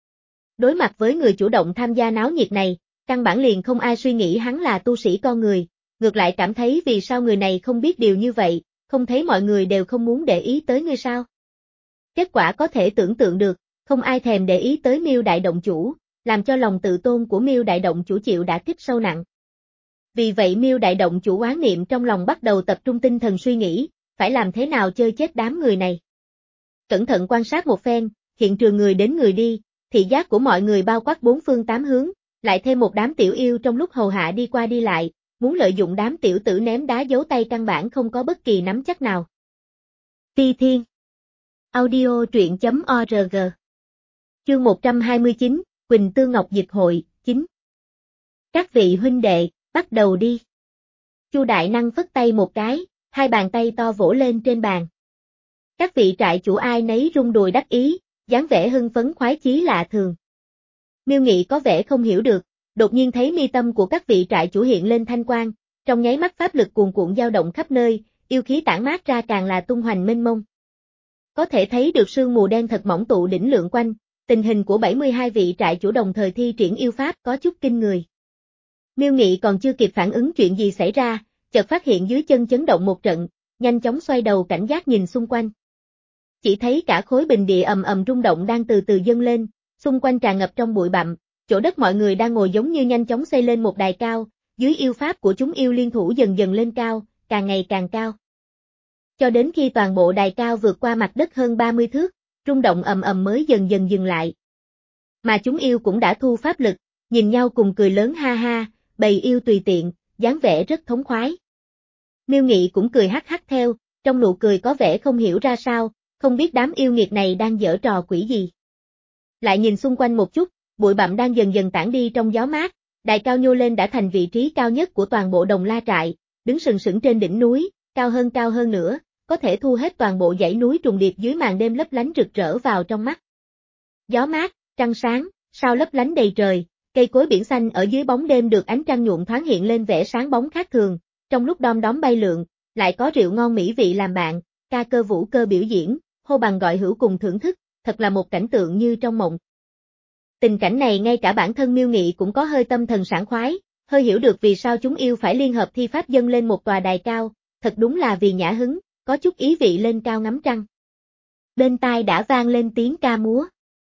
Đối mặt với người chủ động tham gia náo nhiệt này, căn bản liền không ai suy nghĩ hắn là tu sĩ con người, ngược lại cảm thấy vì sao người này không biết điều như vậy, không thấy mọi người đều không muốn để ý tới ngươi sao. Kết quả có thể tưởng tượng được, không ai thèm để ý tới Miêu Đại Động Chủ, làm cho lòng tự tôn của Miêu Đại Động Chủ chịu đả kích sâu nặng. Vì vậy Miêu Đại Động Chủ oán niệm trong lòng bắt đầu tập trung tinh thần suy nghĩ, phải làm thế nào chơi chết đám người này. Cẩn thận quan sát một phen, hiện trường người đến người đi, thị giác của mọi người bao quát bốn phương tám hướng, lại thêm một đám tiểu yêu trong lúc hầu hạ đi qua đi lại, muốn lợi dụng đám tiểu tử ném đá giấu tay căn bản không có bất kỳ nắm chắc nào. Ti Thiên Audio truyện chấm org Chương một trăm hai mươi chín, Quỳnh Tư Ngọc Dịch Hội, chín. Các vị huynh đệ, bắt đầu đi. Chu Đại Năng phất tay một cái, hai bàn tay to vỗ lên trên bàn. Các vị trại chủ ai nấy rung đùi đắc ý, dáng vẻ hưng phấn khoái chí lạ thường. Miêu Nghị có vẻ không hiểu được, đột nhiên thấy mi tâm của các vị trại chủ hiện lên thanh quang, trong nháy mắt pháp lực cuồn cuộn dao động khắp nơi, yêu khí tản mát ra càng là tung hoành mênh mông. Có thể thấy được sương mù đen thật mỏng tụ đỉnh lượn quanh, tình hình của bảy mươi hai vị trại chủ đồng thời thi triển yêu pháp có chút kinh người. Miêu Nghị còn chưa kịp phản ứng chuyện gì xảy ra, chợt phát hiện dưới chân chấn động một trận, nhanh chóng xoay đầu cảnh giác nhìn xung quanh. Chỉ thấy cả khối bình địa ầm ầm rung động đang từ từ dâng lên, xung quanh tràn ngập trong bụi bặm, chỗ đất mọi người đang ngồi giống như nhanh chóng xây lên một đài cao, dưới yêu pháp của chúng yêu liên thủ dần dần lên cao, càng ngày càng cao. Cho đến khi toàn bộ đài cao vượt qua mặt đất hơn ba mươi thước, rung động ầm ầm mới dần dần dừng lại. Mà chúng yêu cũng đã thu pháp lực, nhìn nhau cùng cười lớn ha ha, bầy yêu tùy tiện, dáng vẻ rất thống khoái. Miêu Nghị cũng cười hắc hắc theo, trong nụ cười có vẻ không hiểu ra sao, không biết đám yêu nghiệt này đang giở trò quỷ gì. Lại nhìn xung quanh một chút, bụi bặm đang dần dần tản đi trong gió mát, đài cao nhô lên đã thành vị trí cao nhất của toàn bộ Đồng La trại, đứng sừng sững trên đỉnh núi, cao hơn cao hơn nữa, có thể thu hết toàn bộ dãy núi trùng điệp dưới màn đêm lấp lánh rực rỡ vào trong mắt. Gió mát, trăng sáng, sao lấp lánh đầy trời, cây cối biển xanh ở dưới bóng đêm được ánh trăng nhuộm thoáng hiện lên vẻ sáng bóng khác thường, trong lúc đom đóm bay lượn, lại có rượu ngon mỹ vị làm bạn, ca cơ vũ cơ biểu diễn, hô bằng gọi hữu cùng thưởng thức, thật là một cảnh tượng như trong mộng. Tình cảnh này ngay cả bản thân Miêu Nghị cũng có hơi tâm thần sảng khoái, hơi hiểu được vì sao chúng yêu phải liên hợp thi pháp dâng lên một tòa đài cao, thật đúng là vì nhã hứng, có chút ý vị lên cao ngắm trăng. Bên tai đã vang lên tiếng ca múa.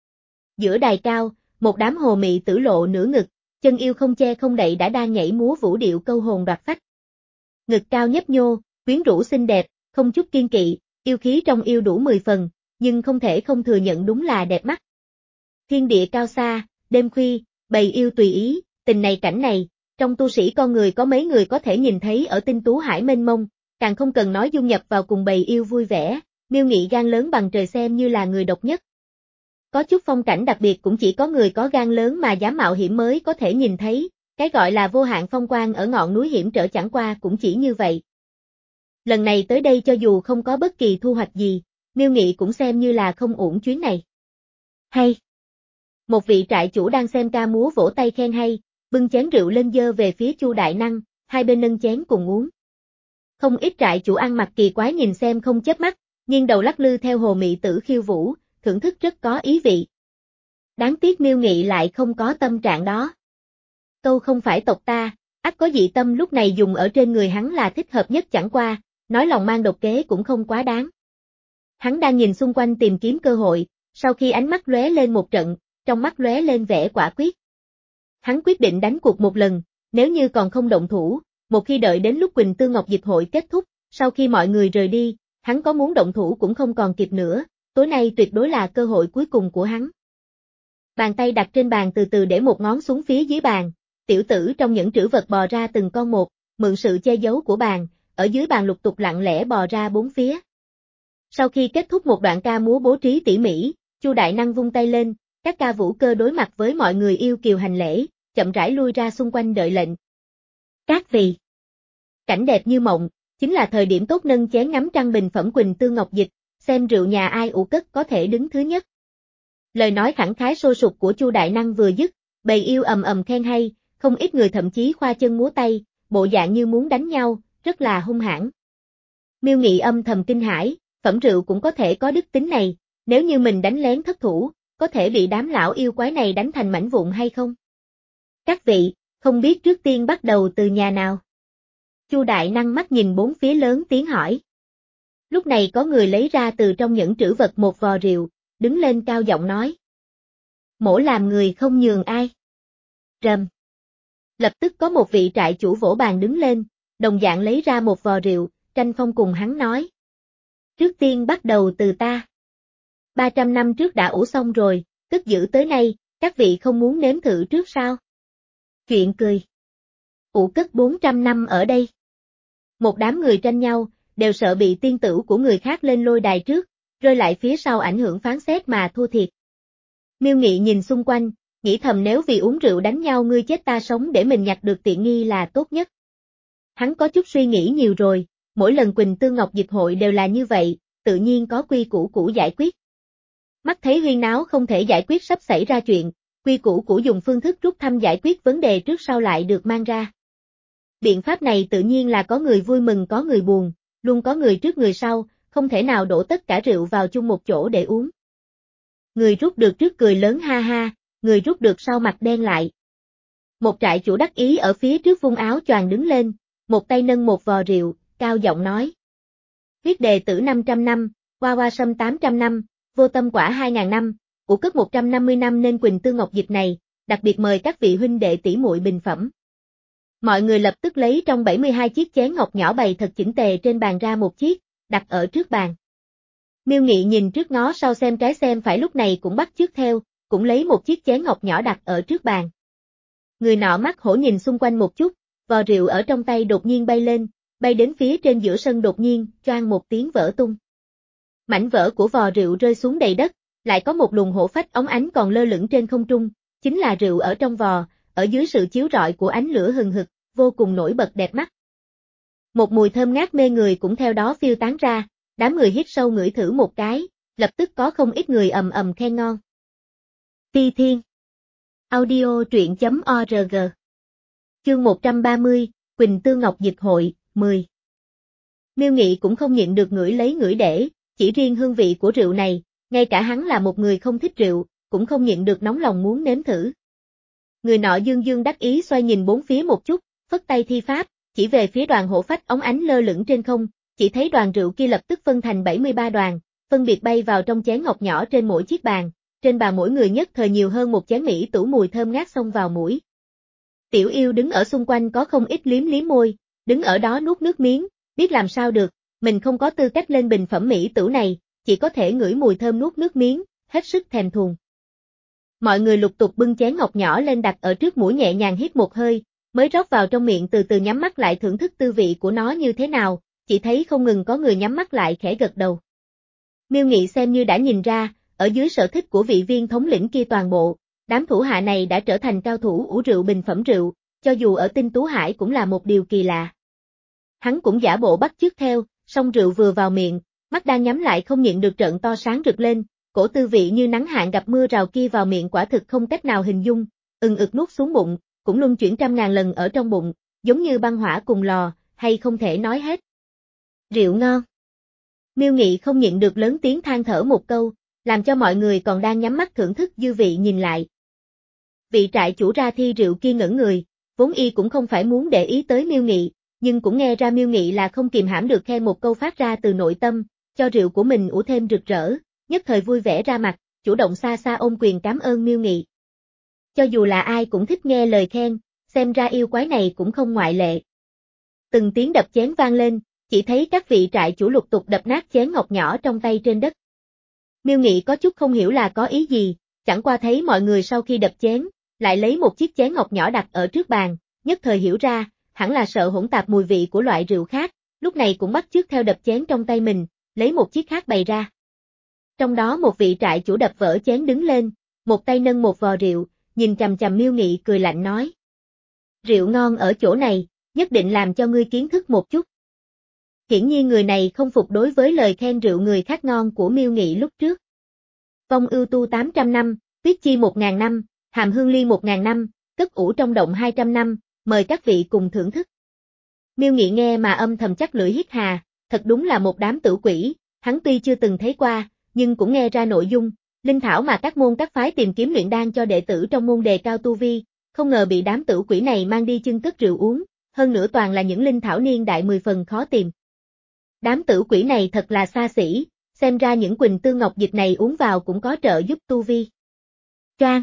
Giữa đài cao, một đám hồ mị tử lộ nửa ngực, chân yêu không che không đậy đã đang nhảy múa vũ điệu câu hồn đoạt phách. Ngực cao nhấp nhô, quyến rũ xinh đẹp, không chút kiên kỵ, yêu khí trong yêu đủ mười phần, nhưng không thể không thừa nhận đúng là đẹp mắt. Thiên địa cao xa, đêm khuya, bầy yêu tùy ý, tình này cảnh này, trong tu sĩ con người có mấy người có thể nhìn thấy ở tinh tú hải mênh mông, càng không cần nói dung nhập vào cùng bầy yêu vui vẻ, Miêu Nghị gan lớn bằng trời xem như là người độc nhất. Có chút phong cảnh đặc biệt cũng chỉ có người có gan lớn mà dám mạo hiểm mới có thể nhìn thấy, cái gọi là vô hạn phong quang ở ngọn núi hiểm trở chẳng qua cũng chỉ như vậy. Lần này tới đây cho dù không có bất kỳ thu hoạch gì, Miêu Nghị cũng xem như là không uổng chuyến này. Hay! Một vị trại chủ đang xem ca múa vỗ tay khen hay, bưng chén rượu lên dơ về phía Chu Đại Năng, hai bên nâng chén cùng uống. Không ít trại chủ ăn mặc kỳ quái nhìn xem không chớp mắt, nghiêng đầu lắc lư theo hồ mị tử khiêu vũ, thưởng thức rất có ý vị. Đáng tiếc Miêu Nghị lại không có tâm trạng đó. Câu không phải tộc ta, ắt có dị tâm lúc này dùng ở trên người hắn là thích hợp nhất chẳng qua, nói lòng mang độc kế cũng không quá đáng. Hắn đang nhìn xung quanh tìm kiếm cơ hội, sau khi ánh mắt lóe lên một trận, trong mắt lóe lên vẻ quả quyết. Hắn quyết định đánh cuộc một lần, nếu như còn không động thủ, một khi đợi đến lúc Quỳnh Tương Ngọc Dịch hội kết thúc, sau khi mọi người rời đi, hắn có muốn động thủ cũng không còn kịp nữa, tối nay tuyệt đối là cơ hội cuối cùng của hắn. Bàn tay đặt trên bàn từ từ để một ngón xuống phía dưới bàn, tiểu tử trong những trữ vật bò ra từng con một, mượn sự che giấu của bàn, ở dưới bàn lục tục lặng lẽ bò ra bốn phía. Sau khi kết thúc một đoạn ca múa bố trí tỉ mỉ, Chu Đại Năng vung tay lên, các ca vũ cơ đối mặt với mọi người yêu kiều hành lễ, chậm rãi lui ra xung quanh đợi lệnh. Các vị, cảnh đẹp như mộng, chính là thời điểm tốt nâng chén ngắm trăng bình phẩm Quỳnh Tương Ngọc Dịch, xem rượu nhà ai ủ cất có thể đứng thứ nhất. Lời nói khẳng khái sôi sục của Chu Đại Năng vừa dứt, bầy yêu ầm ầm khen hay, không ít người thậm chí khoa chân múa tay, bộ dạng như muốn đánh nhau, rất là hung hãn. Miêu Nghị âm thầm kinh hãi, phẩm rượu cũng có thể có đức tính này, nếu như mình đánh lén thất thủ, có thể bị đám lão yêu quái này đánh thành mảnh vụn hay không? Các vị, không biết trước tiên bắt đầu từ nhà nào? Chu Đại Năng mắt nhìn bốn phía lớn tiếng hỏi. Lúc này có người lấy ra từ trong những trữ vật một vò rượu, đứng lên cao giọng nói. Mỗ làm người không nhường ai. Rầm. Lập tức có một vị trại chủ vỗ bàn đứng lên, đồng dạng lấy ra một vò rượu, tranh phong cùng hắn nói. Trước tiên bắt đầu từ ta. ba trăm năm trước đã ủ xong rồi, cất giữ tới nay, các vị không muốn nếm thử trước sao? Chuyện cười. Ủ cất bốn trăm năm ở đây. Một đám người tranh nhau, đều sợ bị tiên tửu của người khác lên lôi đài trước, rơi lại phía sau ảnh hưởng phán xét mà thua thiệt. Miêu Nghị nhìn xung quanh, nghĩ thầm nếu vì uống rượu đánh nhau ngươi chết ta sống để mình nhặt được tiện nghi là tốt nhất. Hắn có chút suy nghĩ nhiều rồi, mỗi lần Quỳnh Tương Ngọc Dịch hội đều là như vậy, tự nhiên có quy củ cũ giải quyết. Mắt thấy huyên náo không thể giải quyết sắp xảy ra chuyện, quy củ cũ dùng phương thức rút thăm giải quyết vấn đề trước sau lại được mang ra. Biện pháp này tự nhiên là có người vui mừng có người buồn, luôn có người trước người sau, không thể nào đổ tất cả rượu vào chung một chỗ để uống. Người rút được trước cười lớn ha ha, người rút được sau mặt đen lại. Một trại chủ đắc ý ở phía trước vung áo choàng đứng lên, một tay nâng một vò rượu, cao giọng nói. Huyết đề tử năm trăm năm, hoa hoa sâm tám trăm năm, vô tâm quả hai nghìn năm, ủ cất một trăm năm mươi năm nên Quỳnh Tương Ngọc Dịch này, đặc biệt mời các vị huynh đệ tỷ muội bình phẩm. Mọi người lập tức lấy trong bảy mươi hai chiếc chén ngọc nhỏ bày thật chỉnh tề trên bàn ra một chiếc, đặt ở trước bàn. Miêu Nghị nhìn trước ngó sau xem trái xem phải lúc này cũng bắt chước theo, cũng lấy một chiếc chén ngọc nhỏ đặt ở trước bàn. Người nọ mắt hổ nhìn xung quanh một chút, vò rượu ở trong tay đột nhiên bay lên, bay đến phía trên giữa sân đột nhiên, choang một tiếng vỡ tung. Mảnh vỡ của vò rượu rơi xuống đầy đất, lại có một luồng hổ phách óng ánh còn lơ lửng trên không trung, chính là rượu ở trong vò, ở dưới sự chiếu rọi của ánh lửa hừng hực, vô cùng nổi bật đẹp mắt. Một mùi thơm ngát mê người cũng theo đó phiêu tán ra, đám người hít sâu ngửi thử một cái, lập tức có không ít người ầm ầm khen ngon. Phi Thiên Audio truyện chấm org Chương một trăm ba mươi, Quỳnh Tư Ngọc Dịch Hội, mười. Miêu Nghị cũng không nhịn được ngửi lấy ngửi để, chỉ riêng hương vị của rượu này, ngay cả hắn là một người không thích rượu, cũng không nhịn được nóng lòng muốn nếm thử. Người nọ dương dương đắc ý xoay nhìn bốn phía một chút, phất tay thi pháp, chỉ về phía đoàn hổ phách óng ánh lơ lửng trên không, chỉ thấy đoàn rượu kia lập tức phân thành bảy mươi ba đoàn, phân biệt bay vào trong chén ngọc nhỏ trên mỗi chiếc bàn, trên bàn mỗi người nhất thời nhiều hơn một chén mỹ tủ mùi thơm ngát xông vào mũi. Tiểu Yêu đứng ở xung quanh có không ít liếm liếm môi, đứng ở đó nuốt nước miếng, biết làm sao được, mình không có tư cách lên bình phẩm mỹ tủ này, chỉ có thể ngửi mùi thơm nuốt nước miếng, hết sức thèm thuồng. Mọi người lục tục bưng chén ngọc nhỏ lên đặt ở trước mũi nhẹ nhàng hít một hơi, mới rót vào trong miệng từ từ nhắm mắt lại thưởng thức tư vị của nó như thế nào, chỉ thấy không ngừng có người nhắm mắt lại khẽ gật đầu. Miêu Nghị xem như đã nhìn ra, ở dưới sở thích của vị viên thống lĩnh kia toàn bộ, đám thủ hạ này đã trở thành cao thủ ủ rượu bình phẩm rượu, cho dù ở Tinh Tú Hải cũng là một điều kỳ lạ. Hắn cũng giả bộ bắt chước theo, song rượu vừa vào miệng, mắt đang nhắm lại không nhịn được trợn to sáng rực lên, cổ tư vị như nắng hạn gặp mưa rào kia vào miệng quả thực không cách nào hình dung, ừng ực nuốt xuống bụng, cũng luân chuyển trăm ngàn lần ở trong bụng, giống như băng hỏa cùng lò, hay không thể nói hết. Rượu ngon. Miêu Nghị không nhịn được lớn tiếng than thở một câu, làm cho mọi người còn đang nhắm mắt thưởng thức dư vị nhìn lại. Vị trại chủ ra thi rượu kia ngẩn người, vốn y cũng không phải muốn để ý tới Miêu Nghị, nhưng cũng nghe ra Miêu Nghị là không kìm hãm được khen một câu phát ra từ nội tâm, cho rượu của mình ủ thêm rực rỡ, nhất thời vui vẻ ra mặt, chủ động xa xa ôm quyền cảm ơn Miêu Nghị. Cho dù là ai cũng thích nghe lời khen, xem ra yêu quái này cũng không ngoại lệ. Từng tiếng đập chén vang lên, chỉ thấy các vị trại chủ lục tục đập nát chén ngọc nhỏ trong tay trên đất. Miêu Nghị có chút không hiểu là có ý gì, chẳng qua thấy mọi người sau khi đập chén, lại lấy một chiếc chén ngọc nhỏ đặt ở trước bàn, nhất thời hiểu ra, hẳn là sợ hỗn tạp mùi vị của loại rượu khác, lúc này cũng bắt chước theo đập chén trong tay mình, lấy một chiếc khác bày ra. Trong đó một vị trại chủ đập vỡ chén đứng lên, một tay nâng một vò rượu, nhìn chằm chằm Miêu Nghị cười lạnh nói. Rượu ngon ở chỗ này, nhất định làm cho ngươi kiến thức một chút. Hiển nhiên người này không phục đối với lời khen rượu người khác ngon của Miêu Nghị lúc trước. Vong ưu tu tám trăm năm, Tuyết Chi một ngàn năm, Hàm Hương Ly một ngàn năm, Cất ủ trong động hai trăm năm, mời các vị cùng thưởng thức. Miêu Nghị nghe mà âm thầm chắc lưỡi hít hà, thật đúng là một đám tử quỷ, hắn tuy chưa từng thấy qua, nhưng cũng nghe ra nội dung, linh thảo mà các môn các phái tìm kiếm luyện đan cho đệ tử trong môn đề cao tu vi, không ngờ bị đám tử quỷ này mang đi chưng cất rượu uống, hơn nữa toàn là những linh thảo niên đại mười phần khó tìm. Đám tử quỷ này thật là xa xỉ, xem ra những Quỳnh Tư Ngọc Dịch này uống vào cũng có trợ giúp tu vi. Choang!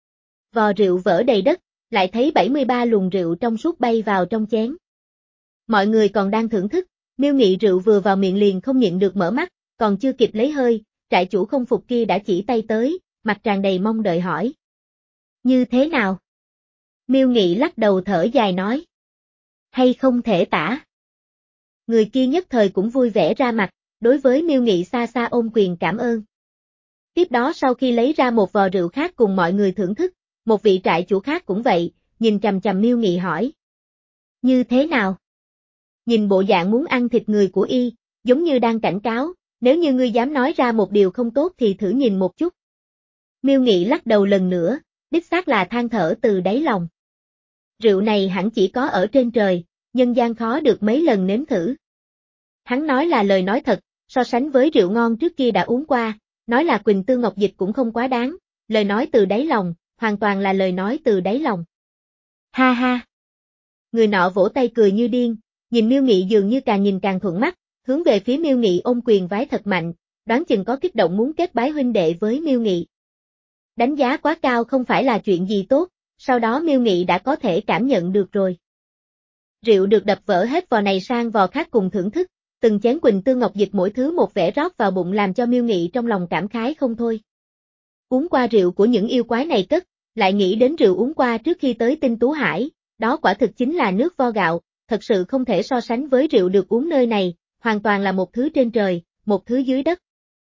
Vò rượu vỡ đầy đất, lại thấy bảy mươi ba luồng rượu trong suốt bay vào trong chén. Mọi người còn đang thưởng thức, Miêu Nghị rượu vừa vào miệng liền không nhịn được mở mắt, còn chưa kịp lấy hơi, trại chủ không phục kia đã chỉ tay tới, mặt tràn đầy mong đợi hỏi. Như thế nào? Miêu Nghị lắc đầu thở dài nói. Hay không thể tả. Người kia nhất thời cũng vui vẻ ra mặt, đối với Miêu Nghị xa xa ôm quyền cảm ơn. Tiếp đó sau khi lấy ra một vò rượu khác cùng mọi người thưởng thức, một vị trại chủ khác cũng vậy, nhìn chằm chằm Miêu Nghị hỏi. Như thế nào? Nhìn bộ dạng muốn ăn thịt người của y, giống như đang cảnh cáo, nếu như ngươi dám nói ra một điều không tốt thì thử nhìn một chút. Miêu Nghị lắc đầu lần nữa, đích xác là than thở từ đáy lòng. Rượu này hẳn chỉ có ở trên trời, nhân gian khó được mấy lần nếm thử. Hắn nói là lời nói thật, so sánh với rượu ngon trước kia đã uống qua, nói là Quỳnh Tư Ngọc Dịch cũng không quá đáng, lời nói từ đáy lòng, hoàn toàn là lời nói từ đáy lòng. Ha ha! Người nọ vỗ tay cười như điên, nhìn Miêu Nghị dường như càng nhìn càng thuận mắt, hướng về phía Miêu Nghị ôm quyền vái thật mạnh, đoán chừng có kích động muốn kết bái huynh đệ với Miêu Nghị. Đánh giá quá cao không phải là chuyện gì tốt, sau đó Miêu Nghị đã có thể cảm nhận được rồi. Rượu được đập vỡ hết vò này sang vò khác cùng thưởng thức, từng chén Quỳnh Tư Ngọc Dịch mỗi thứ một vẻ rót vào bụng làm cho Miêu Nghị trong lòng cảm khái không thôi. Uống qua rượu của những yêu quái này cất, lại nghĩ đến rượu uống qua trước khi tới Tinh Tú Hải, đó quả thực chính là nước vo gạo, thật sự không thể so sánh với rượu được uống nơi này, hoàn toàn là một thứ trên trời, một thứ dưới đất.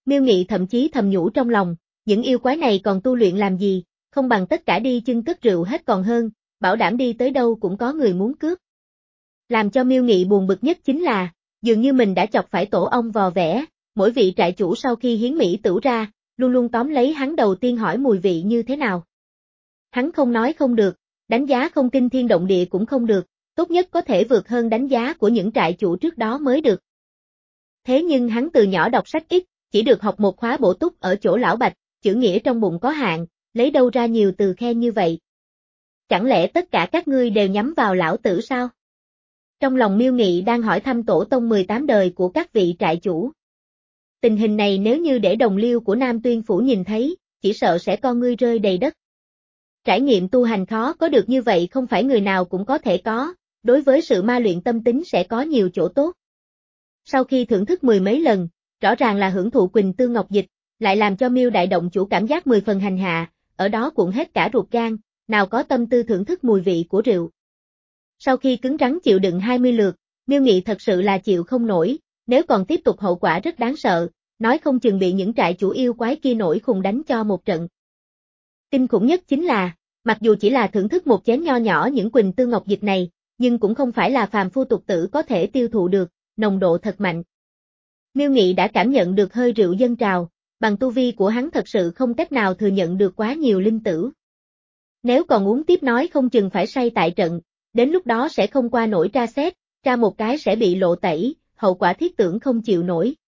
Miêu Nghị thậm chí thầm nhủ trong lòng, những yêu quái này còn tu luyện làm gì, không bằng tất cả đi chân cất rượu hết còn hơn, bảo đảm đi tới đâu cũng có người muốn cướp. Làm cho Miêu Nghị buồn bực nhất chính là, dường như mình đã chọc phải tổ ong vò vẽ, mỗi vị trại chủ sau khi hiến mỹ tửu ra, luôn luôn tóm lấy hắn đầu tiên hỏi mùi vị như thế nào. Hắn không nói không được, đánh giá không kinh thiên động địa cũng không được, tốt nhất có thể vượt hơn đánh giá của những trại chủ trước đó mới được. Thế nhưng hắn từ nhỏ đọc sách ít, chỉ được học một khóa bổ túc ở chỗ lão Bạch, chữ nghĩa trong bụng có hạn, lấy đâu ra nhiều từ khen như vậy. Chẳng lẽ tất cả các ngươi đều nhắm vào lão tử sao? Trong lòng Miêu Nghị đang hỏi thăm tổ tông mười tám đời của các vị trại chủ. Tình hình này nếu như để đồng liêu của Nam Tuyên Phủ nhìn thấy, chỉ sợ sẽ con ngươi rơi đầy đất. Trải nghiệm tu hành khó có được như vậy không phải người nào cũng có thể có, đối với sự ma luyện tâm tính sẽ có nhiều chỗ tốt. Sau khi thưởng thức mười mấy lần, rõ ràng là hưởng thụ Quỳnh Tương Ngọc Dịch, lại làm cho Miêu Đại Động chủ cảm giác mười phần hành hạ, ở đó cuộn hết cả ruột gan, nào có tâm tư thưởng thức mùi vị của rượu. Sau khi cứng rắn chịu đựng hai mươi lượt, Miêu Nghị thật sự là chịu không nổi, nếu còn tiếp tục hậu quả rất đáng sợ, nói không chừng bị những trại chủ yêu quái kia nổi khùng đánh cho một trận. Kinh khủng nhất chính là, mặc dù chỉ là thưởng thức một chén nho nhỏ những Quỳnh Tương Ngọc Dịch này, nhưng cũng không phải là phàm phu tục tử có thể tiêu thụ được, nồng độ thật mạnh. Miêu Nghị đã cảm nhận được hơi rượu dâng trào, bằng tu vi của hắn thật sự không cách nào thừa nhận được quá nhiều linh tử. Nếu còn uống tiếp nói không chừng phải say tại trận, đến lúc đó sẽ không qua nổi tra xét, tra một cái sẽ bị lộ tẩy, hậu quả thiết tưởng không chịu nổi.